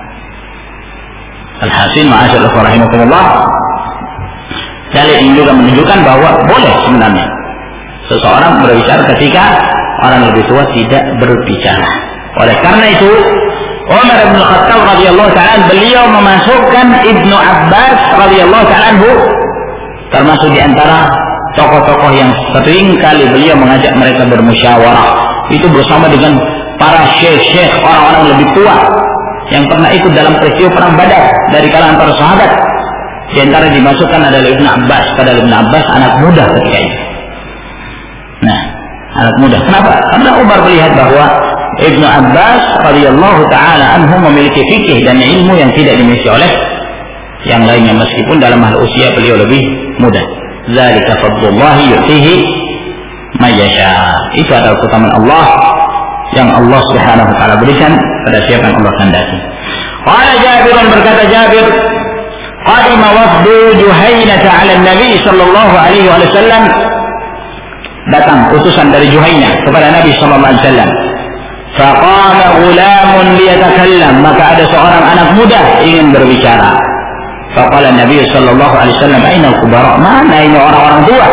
Speaker 1: alhasil ma'asyar Allah rahimakumullah, dalil ini juga menunjukkan bahwa boleh sebenarnya seseorang berbicara ketika orang lebih tua tidak berbicara. Oleh karena itu Umar bin Khattab radhiyallahu ta'ala beliau memasukkan Ibnu Abbas radhiyallahu ta'ala termasuk di antara tokoh-tokoh yang sering kali beliau mengajak mereka bermusyawarah. Itu bersama dengan para syekh-syekh, orang-orang lebih tua yang pernah ikut dalam peristiwa perang Badar dari kalangan para sahabat. Di antara dimasukkan adalah Ibnu Abbas. Padahal Ibnu Abbas anak muda ketika itu. Nah, anak muda. Kenapa? Karena Umar melihat bahwa Ibnu Abbas radhiyallahu taala anhu memiliki fikih dan ilmu yang tidak dimiliki oleh yang lainnya, meskipun dalam hal usia beliau lebih muda. Zalika fadlullahi yu'tihi may yasha. Itu adalah keutamaan Allah yang Allah Subhanahu wa taala berikan pada siapa yang Allah kehendaki. Qala Jabir, berkata Jabir, qadima wafdu Juhainah 'ala Nabi sallallahu alaihi wasallam. Datang utusan dari Juhainah kepada Nabi sallallahu alaihi wasallam. Faqama ghulamun liyatakallam, maka ada seorang anak muda ingin berbicara. Faqala Nabi sallallahu alaihi wasallam, aina al-kubara? Mana ini orang-orang tua?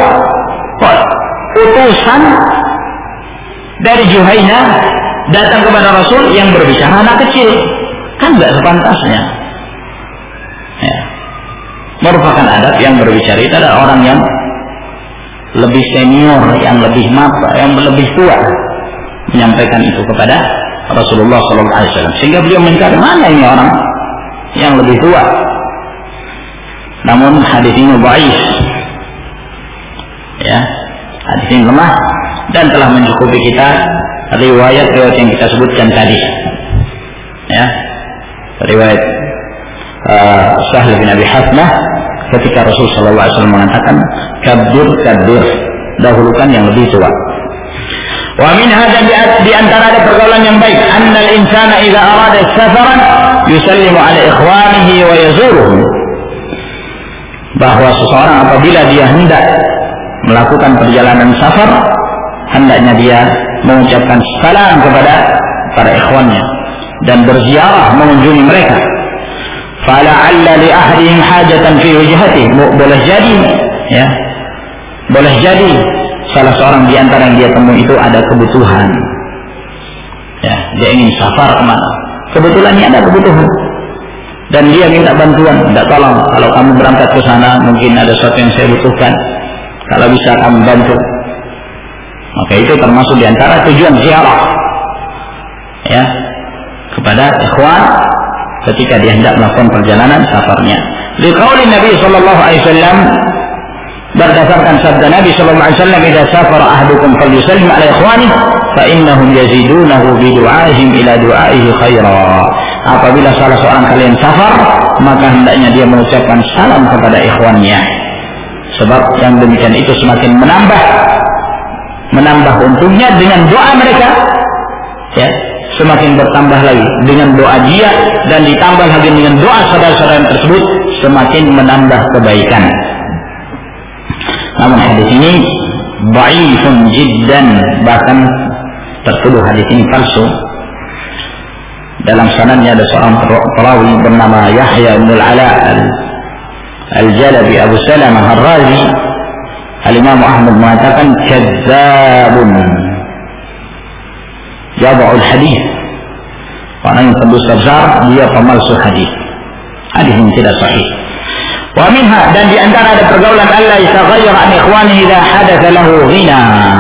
Speaker 1: Utusan dari Juhainah datang kepada Rasul yang berbicara anak kecil, kan enggak sepantasnya. Ya. Merupakan adab yang berbicara itu adalah orang yang lebih senior, yang lebih mata, yang lebih tua menyampaikan itu kepada Rasulullah sallallahu alaihi wasallam. Sehingga beliau mencari mana ini orang yang lebih tua. Namun hadis ini dhaif. Ya, hadis ini lemah dan telah mencukupi kita riwayat-riwayat yang kita sebutkan tadi. Ya, riwayat uh, Sahl bin Abi Hasnah ketika Rasul sallallahu alaihi wasallam mengatakan kabir kabir, dahulukan yang lebih tua. Wa min hadha di antara ada pergaulan yang baik, annal insana idza arada safaran yusallimu ala ikhwanihi wa yazuruhum. Bahwa seseorang apabila dia hendak melakukan perjalanan safar, hendaknya dia mengucapkan salam kepada para ikhwannya dan berziarah mengunjungi mereka. Fala'alla li ahadihim hajatan fi wajhatihi, boleh jadi ya, boleh jadi salah seorang di antara yang dia temui itu ada kebutuhan. Ya, dia ingin safar kemana? Kebetulan ini ada kebutuhan. Dan dia minta bantuan, minta tolong, kalau kamu berangkat ke sana mungkin ada sesuatu yang saya butuhkan, kalau bisa kamu bantu. Maka itu termasuk di antara tujuan ziarah ya kepada ikhwan ketika dia hendak melakukan perjalanan safarnya. Liqauli Nabi sallallahu alaihi wasallam, berdasarkan sabda Nabi sallallahu alaihi wasallam, "Idza safara ahadukum falyusallim ala ikhwanihi fa innahum yazidunahu bi du'aihim ila du'aihi khaira." Apabila salah seorang kalian safar, maka hendaknya dia mengucapkan salam kepada ikhwannya. Sebab yang demikian itu semakin menambah menambah untungnya dengan doa mereka. Ya, semakin bertambah lagi dengan doa dia dan ditambah lagi dengan doa saudara-saudara tersebut, semakin menambah kebaikan. Namun hadis ini dhaifun jiddan, bahkan tertuduh hadis ini palsu dalam sanadnya ada seorang perawi bernama Yahya bin Al-Ala Al-Jalabi Abu Salamah Ar-Razi. Al-Imam Ahmad mengatakan kadzabun yad'ul hadis, orang yang pendusta besar, dia pemalsu hadis, hadis yang tidak sahih. Wa minha, dan di antara ada pergaulan Allah yataghayyar an ikhwanihi idza hadatha lahu ghina.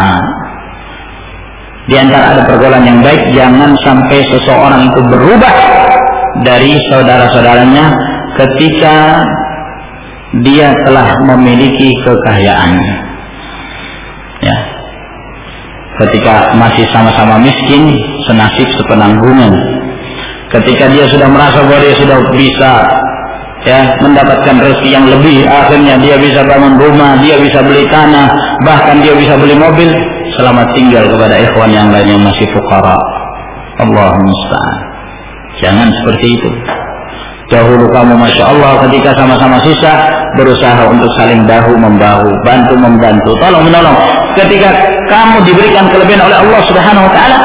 Speaker 1: Di antara ada pergaulan yang baik, jangan sampai seseorang itu berubah dari saudara-saudaranya ketika dia telah memiliki kekayaan. Ya. Ketika masih sama-sama miskin, senasib sepenanggungan. Ketika dia sudah merasa bahwa dia sudah bisa ya mendapatkan rezeki yang lebih, akhirnya dia bisa bangun rumah, dia bisa beli tanah, bahkan dia bisa beli mobil, selamat tinggal kepada ikhwan yang lain yang masih fuqara. Allahumma musta'an. Jangan seperti itu. Dahulu kamu Masya Allah ketika sama-sama susah, berusaha untuk saling bahu membahu, bantu membantu, tolong menolong. Ketika kamu diberikan kelebihan oleh Allah Subhanahu wa ta'ala,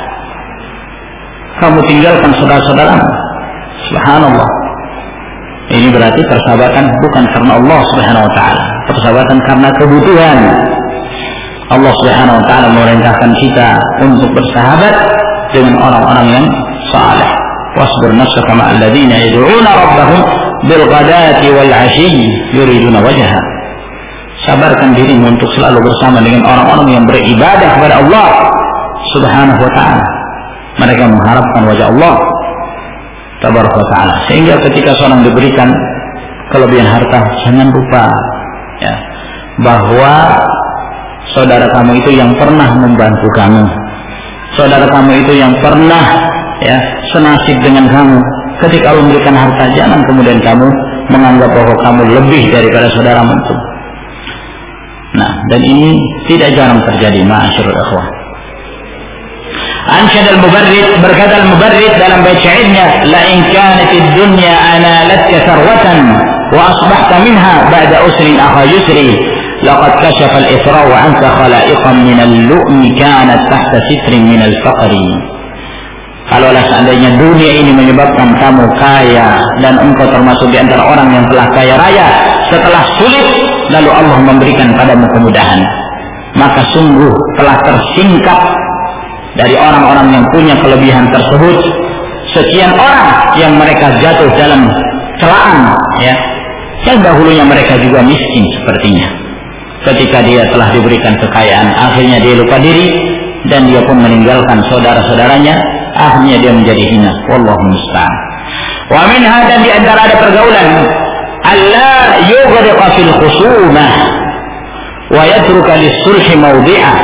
Speaker 1: kamu tinggalkan saudara-saudaramu. Subhanallah. Ini berarti persahabatan bukan karena Allah Subhanahu wa ta'ala, persahabatan karena kebutuhan. Allah Subhanahu wa ta'ala memerintahkan kita untuk bersahabat dengan orang-orang yang saleh. Wasbir nafsaka ma'al ladzina yad'una rabbahum bil ghadati wal 'ashyi yuriduna wajha. Sabarkan dirimu untuk selalu bersama dengan orang-orang yang beribadah kepada Allah Subhanahu wa ta'ala. Mereka mengharapkan wajah Allah Tabaraka wa ta'ala. Sehingga ketika seorang diberikan kelebihan harta, jangan lupa ya, bahwa saudara kamu itu yang pernah membantu kamu, saudara kamu itu yang pernah ya senasib dengan kamu. Ketika Allah memberikan harta, jangan kemudian kamu menganggap bahwa kamu lebih daripada saudaramu itu. Nah, dan ini tidak jarang terjadi, ma'asyiral ikhwah. Ansyad al-Mubarrid, berkata al-Mubarrid dalam bait syairnya, la in kanat ad-dunya analatka sarwatan wa asbahta minha ba'da usrin akha yusri laqad kashafa al-ithra wa anta khalaiqan min al-lu'mi kanat tahta sitrin min al-faqri. Kalaulah seandainya dunia ini menyebabkan kamu kaya dan engkau termasuk di antara orang yang telah kaya raya setelah sulit, lalu Allah memberikan padamu kemudahan, maka sungguh telah tersingkap dari orang-orang yang punya kelebihan tersebut sekian orang yang mereka jatuh dalam celaan ya, yang dahulunya mereka juga miskin sepertinya. Ketika dia telah diberikan kekayaan, akhirnya dia lupa diri dan dia pun meninggalkan saudara-saudaranya, akhirnya dia menjadi hina. Wallahu musta'an. Wa minha, dan di antara ada pergaulan alla yughriqa fil khusumah wa yatruka lis-sulhi mawdi'ah.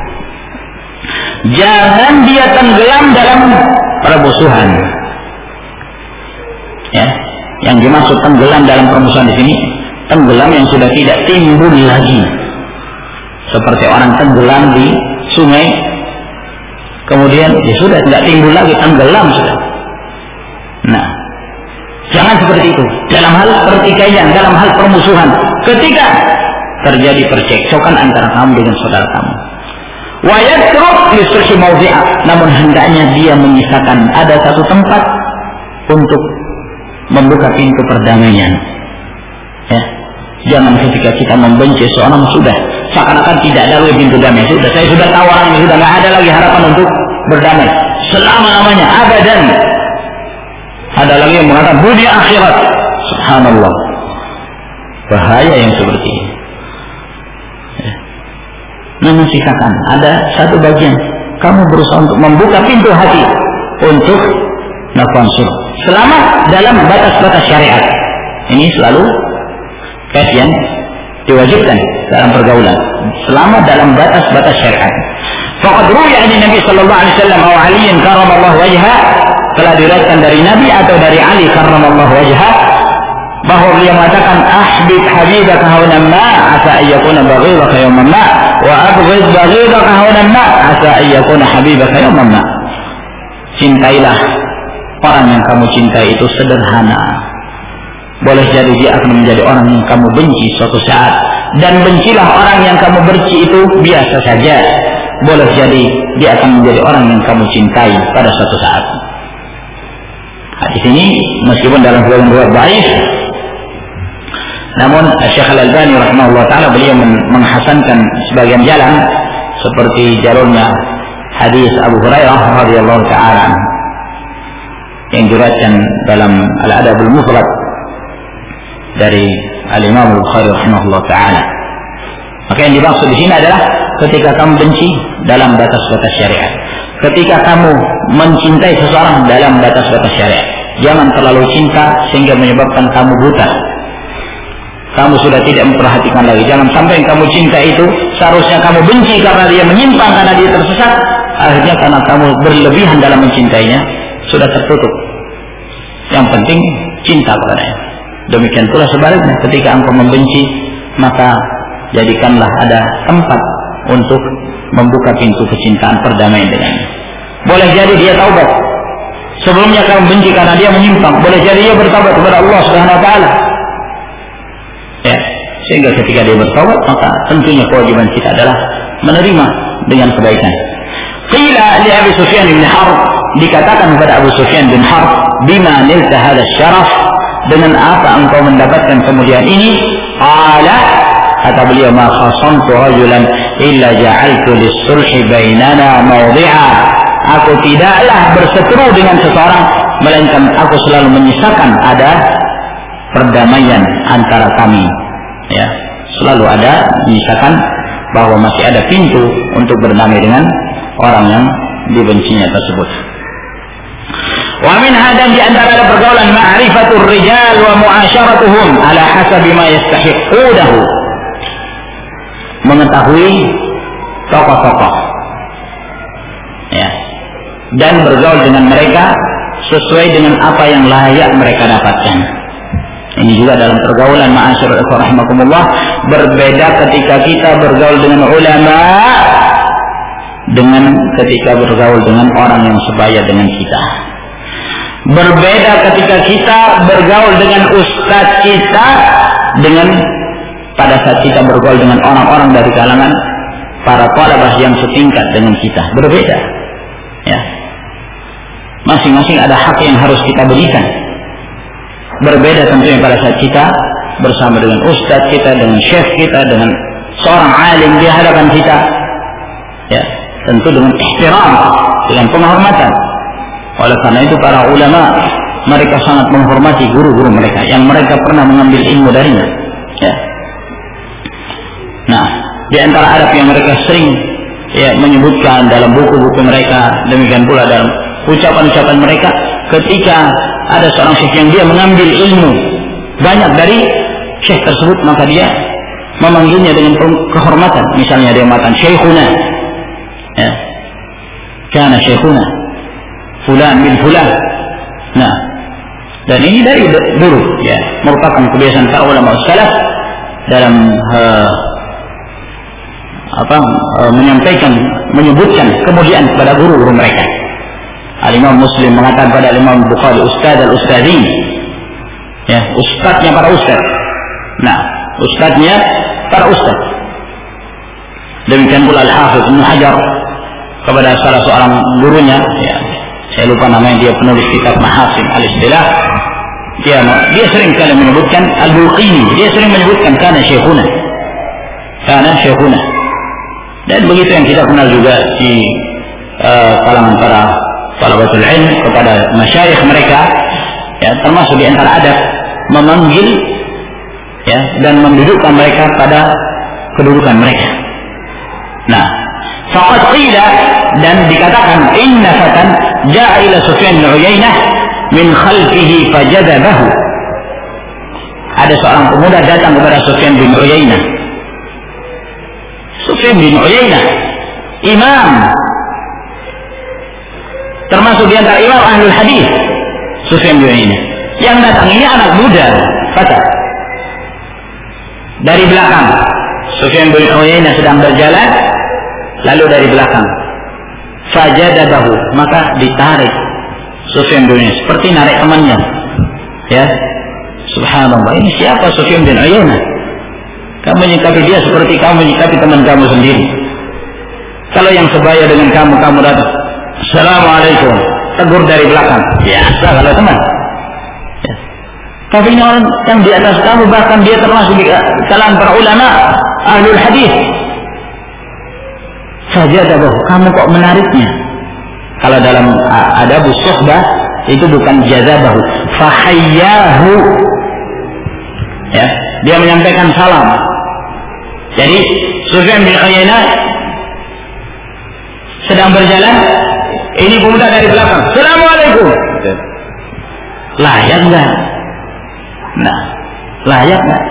Speaker 1: Jangan dia tenggelam dalam permusuhan. Ya, yang dimaksud tenggelam dalam permusuhan di sini, tenggelam yang sudah tidak timbul lagi. Seperti orang tenggelam di sungai, kemudian ya sudah tidak timbul lagi, tenggelam sudah. Nah, jangan seperti itu. Dalam hal pertikaian, dalam hal permusuhan, ketika terjadi percekcokan antara kamu dengan saudara kamu, wa yatruk lisulhi mawdi'a, namun hendaknya dia menyisakan ada satu tempat untuk membuka pintu perdamaian. Ya, jangan ketika kita membenci seorang sudah seakan-akan tidak ada lagi pintu damai. Sudah, saya sudah tahu orang ini sudah nggak ada lagi harapan untuk berdamai selama-lamanya, abadan. Ada lagi yang mengatakan dunia akhirat. Subhanallah, bahaya yang seperti ini. Ya. Namun sisakan ada satu bagian, kamu berusaha untuk membuka pintu hati untuk nafansur selama dalam batas-batas syariat. Ini selalu kajian diwajibkan dalam pergaulan selama dalam batas-batas syariat. Faqad ruwiya an Nabi sallallahu alaihi wasallam wa Ali karramallahu wajha, telah diriwayatkan dari Nabi atau dari Ali karramallahu wajha bahwa beliau mengatakan ahbib habibaka haunan ma asa ayyakuna baghidaka yawman ma wa abghid baghidaka haunan ma asa ayyakuna habibaka yawman ma. Cintailah orang yang kamu cintai itu sederhana, boleh jadi dia akan menjadi orang yang kamu benci suatu saat, dan bencilah orang yang kamu benci itu biasa saja, boleh jadi dia akan menjadi orang yang kamu cintai pada suatu saat. di sini meskipun dalam sebagian riwayat dhaif, namun Syekh Al-Albani rahimahullah taala beliau menghasankan sebagian jalan seperti jalurnya hadis Abu Hurairah radhiyallahu taala yang diriwayatkan dalam Al-Adabul Mufrad dari Al-Imam Al-Bukhari rahimahullah taala. Maka yang dimaksud di sini adalah ketika kamu benci dalam batas-batas syariat. Ketika kamu mencintai seseorang dalam batas-batas syariat. Jangan terlalu cinta sehingga menyebabkan kamu buta. Kamu sudah tidak memperhatikan lagi. Jangan sampai yang kamu cinta itu seharusnya kamu benci karena dia menyimpang, karena dia tersesat. Akhirnya karena kamu berlebihan dalam mencintainya, sudah tertutup. Yang penting cinta kepadanya. Demikian pula sebaliknya, ketika engkau membenci, maka jadikanlah ada tempat untuk membuka pintu kecintaan, perdamaian dengannya. Boleh jadi dia taubat. Sebelumnya kamu benci karena dia menyimpang, boleh jadi dia bertaubat kepada Allah Subhanahu wa taala. Ya, sehingga ketika dia bertaubat, maka tentunya kewajiban kita adalah menerima dengan kebaikan. Qila li Abi Sufyan bin Harb, dikatakan kepada Abu Sufyan bin Harb, bima nilta hadha syaraf, dengan apa engkau mendapatkan kemuliaan ini? Qala, kata beliau, ma khasamtu rajulan illa ja'altu lis-sulhi bainana mawdi'a. Aku tidaklah berseteru dengan seseorang melainkan aku selalu menyisakan ada perdamaian antara kami. Ya, selalu ada menyisakan bahwa masih ada pintu untuk berdamai dengan orang yang dibencinya tersebut. Wa min hadan di antara pergaulan ma'rifatur rijal wa mu'asyaratuhum ala hasabi ma yastahiqunahu. Mengetahui tokoh-tokoh, ya, dan bergaul dengan mereka sesuai dengan apa yang layak mereka dapatkan. Ini juga dalam pergaulan ma'asyiral ikhwah rahimakumullah. Berbeda ketika kita bergaul dengan ulama dengan ketika bergaul dengan orang yang sebaya dengan kita. Berbeda ketika kita bergaul dengan ustadz kita dengan pada saat kita bergaul dengan orang-orang dari kalangan para thalabah yang setingkat dengan kita. Berbeda, ya. Masing-masing ada hak yang harus kita berikan. Berbeda tentunya pada saat kita bersama dengan ustadz kita, dengan syekh kita, dengan seorang alim di hadapan kita, ya, tentu dengan ihtiram, dengan penghormatan. Oleh karena itu para ulama mereka sangat menghormati guru-guru mereka yang mereka pernah mengambil ilmu darinya, ya. Nah, di antara adab yang mereka sering, ya, menyebutkan dalam buku-buku mereka, demikian pula dalam ucapan-ucapan mereka, ketika ada seorang syekh yang dia mengambil ilmu banyak dari syekh tersebut, maka dia memanggilnya dengan kehormatan. Misalnya dia mengatakan syekhuna, ya, kana syekhuna fulan bin fulan. Nah, dan ini dari dulu, ya, merupakan kebiasaan para ulama salaf dalam uh, apa uh, menyampaikan, menyebutkan kemuliaan kepada guru-guru mereka. Al-Imam Muslim mengatakan pada Al-Imam Bukhari, Ustaz al-Ustazin, ya, ustadznya para ustaz. Nah, ustadznya para ustaz. Demikian pula Al-Hafiz Ibnu Hajar kepada salah seorang gurunya, ya, saya lupa namanya, dia penulis kitab Mahasin al-Istilah. Dia dia sering kali menyebutkan Al-Bulqini, dia sering menyebutkan kana syekhuna, kana syekhuna. Dan begitu yang kita kenal juga di uh, kalangan para talabatul ilm kepada masyayikh mereka, ya, termasuk di antara adab memanggil, ya, dan mendudukkan mereka pada kedudukan mereka. Nah, faqad qila, dan dikatakan, inna fatan ja'a ila Sufyan bin Uyainah min khalfihi fajadabahu. Ada seorang pemuda datang kepada Sufyan bin Uyainah. Sufyan bin Uyainah imam, termasuk di antara imam ahlul hadis. Sufyan bin Uyainah yang datang ini anak muda, kata dari belakang. Sufyan bin Uyainah sedang berjalan, lalu dari belakang fajadabahu, maka ditarik Sufyan bin Uyainah seperti narik temannya, ya. Subhanallah, ini siapa Sufyan bin Uyainah? Kamu menyikapi dia seperti kamu menyikapi teman kamu sendiri. Kalau yang sebaya dengan kamu, kamu datang, assalamualaikum, tegur dari belakang, biasa kalau teman. Tapi ini orang yang di atas kamu, bahkan dia termasuk di kalangan para ulama ahlul hadis. Fajadahu, kamu kok menariknya? Kalau dalam adabus suhbah itu bukan jazabahu, fahayyahu. Ya, dia menyampaikan salam. Jadi Sufyan bin Uyainah sedang berjalan, ini pemuda dari belakang, Assalamualaikum. Layak enggak? Nah, layak enggak?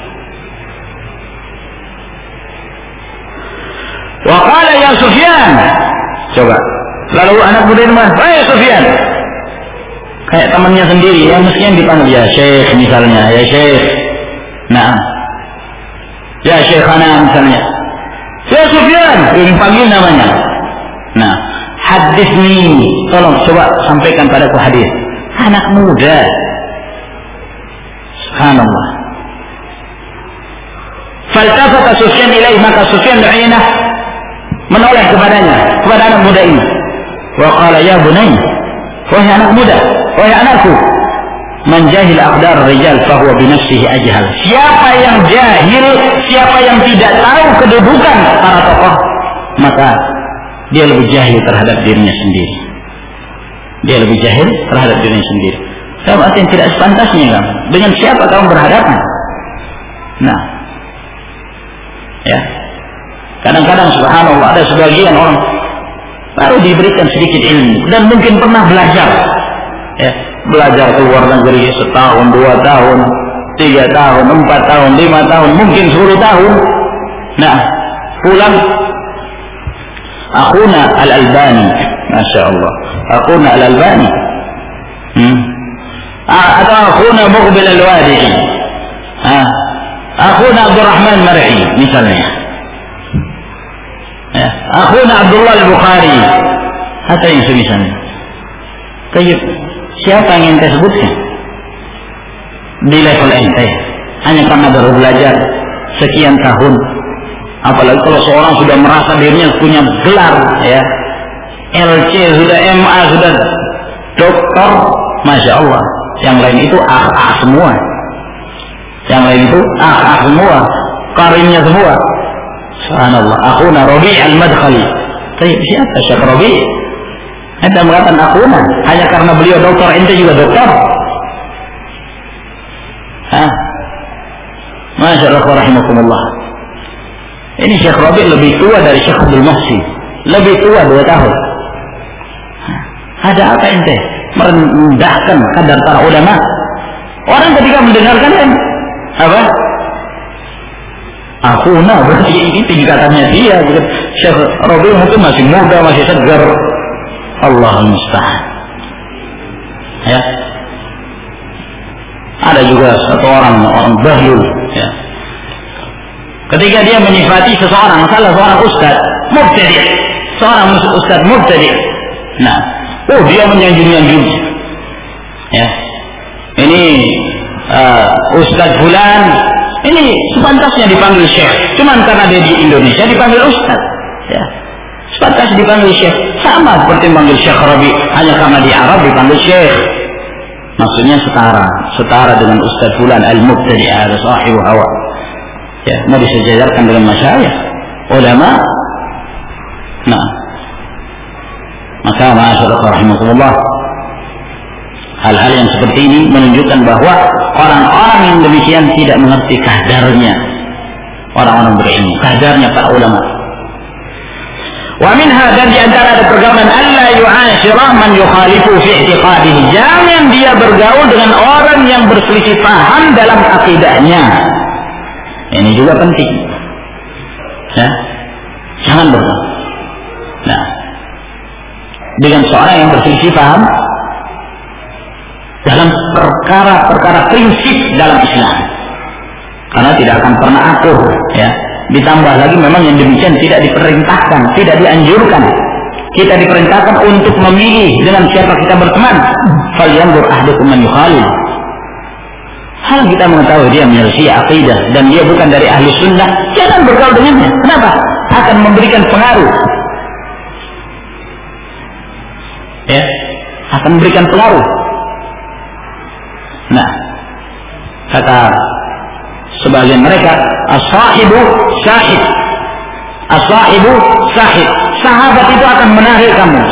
Speaker 1: Wa qala ya Sufyan. Coba. Lalu anak muda itu mengatakan, "Hai Sufyan." Kayak temannya sendiri, ya mestinya dipanggil ya Syekh misalnya, ya Syekh. Nah. Ya Syekhana misalnya. Ya Sufyan, ini panggil namanya. Nah, hadis nih, tolong coba sampaikan padaku hadis. Anak muda. Subhanallah. Faltafata Sufyan ilaih, maka Sufyan bin Uyainah menoleh kepadanya, kepada anak muda ini. Wa qala ya bunay, wahai anak muda, wahai anakku, man jahil aqdar rijal fahuwa bi nafsihi ajhal. Siapa yang jahil, siapa yang tidak tahu kedudukan para tokoh, maka dia lebih jahil terhadap dirinya sendiri. Dia lebih jahil terhadap dirinya sendiri. Dalam arti yang tidak sepantasnya kamu. Dengan siapa kamu berhadapan? Nah, ya. Kadang-kadang subhanallah ada sebagian orang baru diberikan sedikit ilmu dan mungkin pernah belajar, ya, belajar ke luar negeri setahun, dua tahun, tiga tahun, empat tahun, lima tahun, mungkin sepuluh tahun. Nah, pulang, akhuna al-Albani, masya Allah, akhuna al-Albani, hmm. atau akhuna Muqbil al-Wadi'i, ah, akhuna Abdurrahman Mar'i misalnya. Ya, akhuna Abdullah al-Bukhari, atau yang semisalnya. Tapi siapa yang ente sebutkan di level ente hanya karena baru belajar sekian tahun? Apalagi kalau seorang sudah merasa dirinya punya gelar, ya, L C sudah, M A sudah, doktor, masya Allah. Yang lain itu ah-ah semua. Yang lain itu ah-ah semua, karimnya semua. Subhanallah. Akhuna Rabi' al-Madkhali. Tapi siapa Syekh Rabi'? Anda mengatakan akhuna hanya karena beliau doktor, ente juga doktor? Hah? Masya Allah rahimakumullah. Ini Syekh Rabi' lebih tua dari Syekh Abdul Muhsin. Lebih tua dua tahun. Ada apa ente? Merendahkan kadar para ulama. Orang ketika mendengarkan kan apa? Akhuna berarti ini tingkatannya dia. Syekh Rabi' mungkin masih muda, masih segar. Allah musta'an. Ya. Ada juga satu orang, orang bahlul, ya. Ketika dia menyifati seseorang, salah seorang ustaz mubtadi', seorang ustaz mubtadi'. Nah, oh dia menyanjung-nyanjung. Ya. Ini uh, ustaz fulan, ini sepantasnya dipanggil syekh. Cuman karena dia di Indonesia dipanggil ustaz. Ya. Sepantas dipanggil syekh. Sama seperti dipanggil Syekh Rabi', hanya karena di Arab dipanggil syekh. Maksudnya setara, setara dengan ustaz fulan al-mubtadi' ada sahibu hawa. Ya, mau disejajarkan dengan masyayikh, ulama. Nah, maka masyaallah rahimakumullah, hal-hal yang seperti ini menunjukkan bahwa orang-orang yang demikian tidak mengerti kadarnya orang-orang berilmu, kadarnya para ulama. Wa minha, dan di antara ada pergaulan alla yu'ashira man yukhalifu fi i'tiqadihi. Jangan dia bergaul dengan orang yang berselisih paham dalam akidahnya. Ini juga penting. Ya. Jangan bergaul. Nah, dengan seorang yang berselisih paham dalam perkara-perkara prinsip dalam Islam. Karena tidak akan pernah akur, ya. Ditambah lagi memang yang demikian tidak diperintahkan, tidak dianjurkan. Kita diperintahkan untuk memilih dengan siapa kita berteman. Falyanzur ahadukum man yukhalil. Hal kita mengetahui dia menyelesaikan akidah dan dia bukan dari ahli sunnah, jangan bergaul dengannya. Kenapa? Akan memberikan pengaruh. Ya, akan memberikan pengaruh. Nah, Kata sebagian mereka, as-sahibu sahid. As-sahibu sahid. Sahabat itu akan menarik kamu.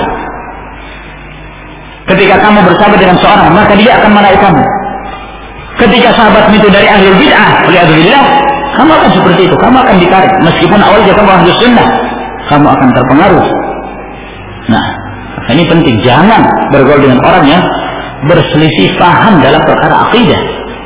Speaker 1: Ketika kamu bersahabat dengan seorang, maka dia akan menarik kamu. Ketika sahabat itu dari ahli bid'ah, waliyadzubillah, kamu akan seperti itu. Kamu akan ditarik. Meskipun awalnya kamu ahli sunnah, kamu akan terpengaruh. Nah, ini penting. Jangan bergaul dengan orang yang berselisih paham dalam perkara akidah.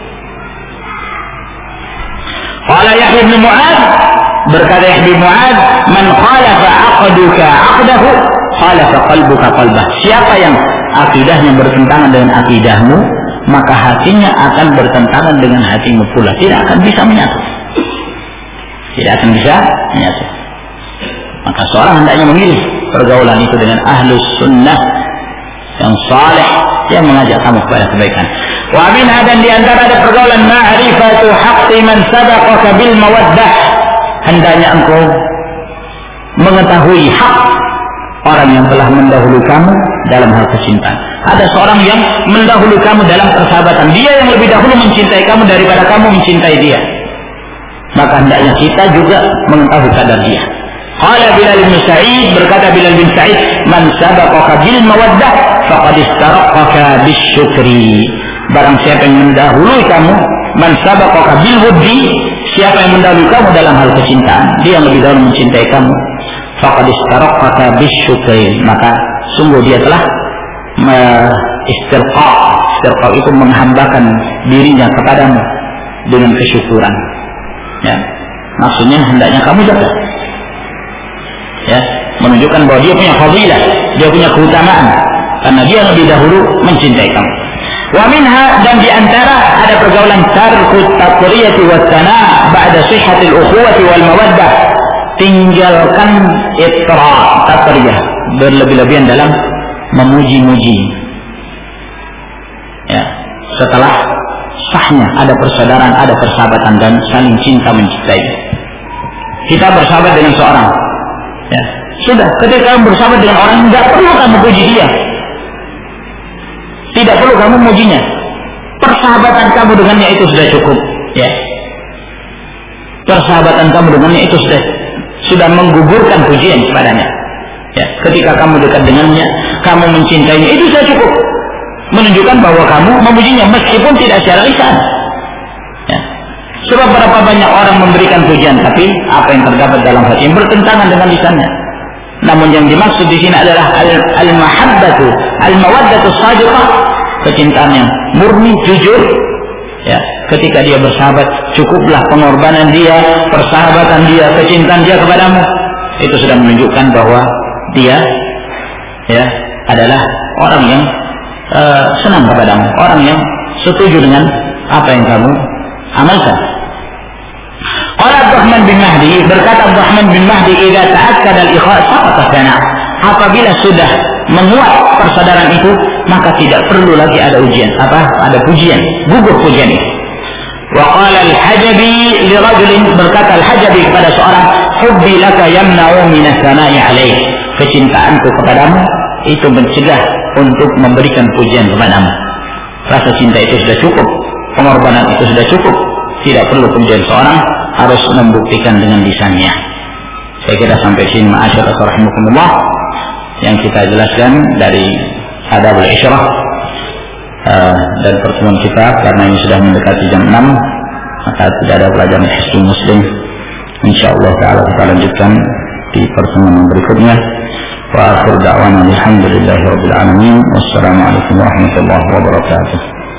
Speaker 1: Qala Yahya bin Mu'adz, berkata Yahya bin Mu'adz, man khalafa 'aqduka 'aqdahu, khalafa qalbuka qalbah. Siapa yang akidahnya bertentangan dengan akidahmu, maka hatinya akan bertentangan dengan hatimu pula. Tidak akan bisa menyatu. Tidak akan bisa menyatu. Maka seorang hendaknya memilih pergaulan itu dengan ahlus sunnah yang saleh, yang mengajak kamu kepada kebaikan. Wa minha, dan diantara ada pergaulan ma'rifatu haqqi man sabaqaka bil mawaddah. Hendaknya engkau mengetahui hak orang yang telah mendahului kamu dalam hal kecintaan. Ada seorang yang mendahului kamu dalam persahabatan. Dia yang lebih dahulu mencintai kamu daripada kamu mencintai dia. Maka hendaknya kita juga mengetahui kadar dia. Qala Bilal bin Sa'id, berkata Bilal bin Sa'id, man sabaqaka bil mawaddah faqad istaraqaka bisyukri. Barang siapa yang mendahului kamu, man sabaqaka bil wuddi, siapa yang mendahului kamu dalam hal kecintaan, dia yang lebih dahulu mencintai kamu, faqad istaraqaka bisyukri, maka sungguh dia telah istirqa. Istirqa itu menghambakan dirinya kepadamu dengan kesyukuran. Ya, maksudnya hendaknya kamu jaga. Ya, menunjukkan bahwa dia punya fadilah, dia punya keutamaan karena dia lebih dahulu mencintai kamu. Wa minha, dan diantara ada pergaulan tarkut taqriyati wat sana' ba'da sihhatil ukhuwati wal mawaddah. Tinggalkan itra, taqriyah, berlebih-lebihan dalam memuji-muji. Ya, setelah sahnya ada persaudaraan, ada persahabatan dan saling cinta mencintai. Kita bersahabat dengan seorang, ya, sudah, ketika kamu bersahabat dengan orang, tidak perlu kamu puji dia, tidak perlu kamu mujinya. Persahabatan kamu dengannya itu sudah cukup. Ya, persahabatan kamu dengannya itu sudah sudah menggugurkan pujian kepadanya. Ya, ketika kamu dekat dengannya, kamu mencintainya, itu sudah cukup menunjukkan bahwa kamu memujinya meskipun tidak secara lisan. Ya. Sebab berapa banyak orang memberikan pujian, tapi apa yang terdapat dalam hati yang bertentangan dengan lisannya. Namun yang dimaksud di sini adalah al-mahabbatu, al-mawaddatu shadiqah, kecintaan yang murni, jujur. Ya, ketika dia bersahabat, cukuplah pengorbanan dia, persahabatan dia, kecintaan dia kepadamu. Itu sudah menunjukkan bahwa dia, ya, adalah orang yang uh, senang kepadamu, orang yang setuju dengan apa yang kamu amalkan. Qala Abdurrahman bin Mahdi, berkata Abdurrahman bin Mahdi, "Idza ta'akkada al-ikhlas saqata sana." Apabila sudah menguat persaudaraan itu, maka tidak perlu lagi ada ujian, apa? Ada pujian, gugur pujian itu. Wa qala al-Hajabi li rajulin, berkata al-Hajabi kepada seorang, "Hubbi laka yamna'u min as-sana'i 'alaik." Kecintaanku kepadamu itu mencegah untuk memberikan pujian kepadamu. Rasa cinta itu sudah cukup, pengorbanan itu sudah cukup, tidak perlu pujian seorang, harus membuktikan dengan lisannya. Saya kira sampai sini ma'asyiral rahimakumullah yang kita jelaskan dari adabul isyrah uh, dan pertemuan kita, karena ini sudah mendekati jam enam, maka tidak ada pelajaran Hisnul Muslim. Insyaallah taala kita lanjutkan di pertemuan berikutnya. Wa akhir da'wana alhamdulillahi rabbil alamin. Wassalamualaikum warahmatullahi wabarakatuh.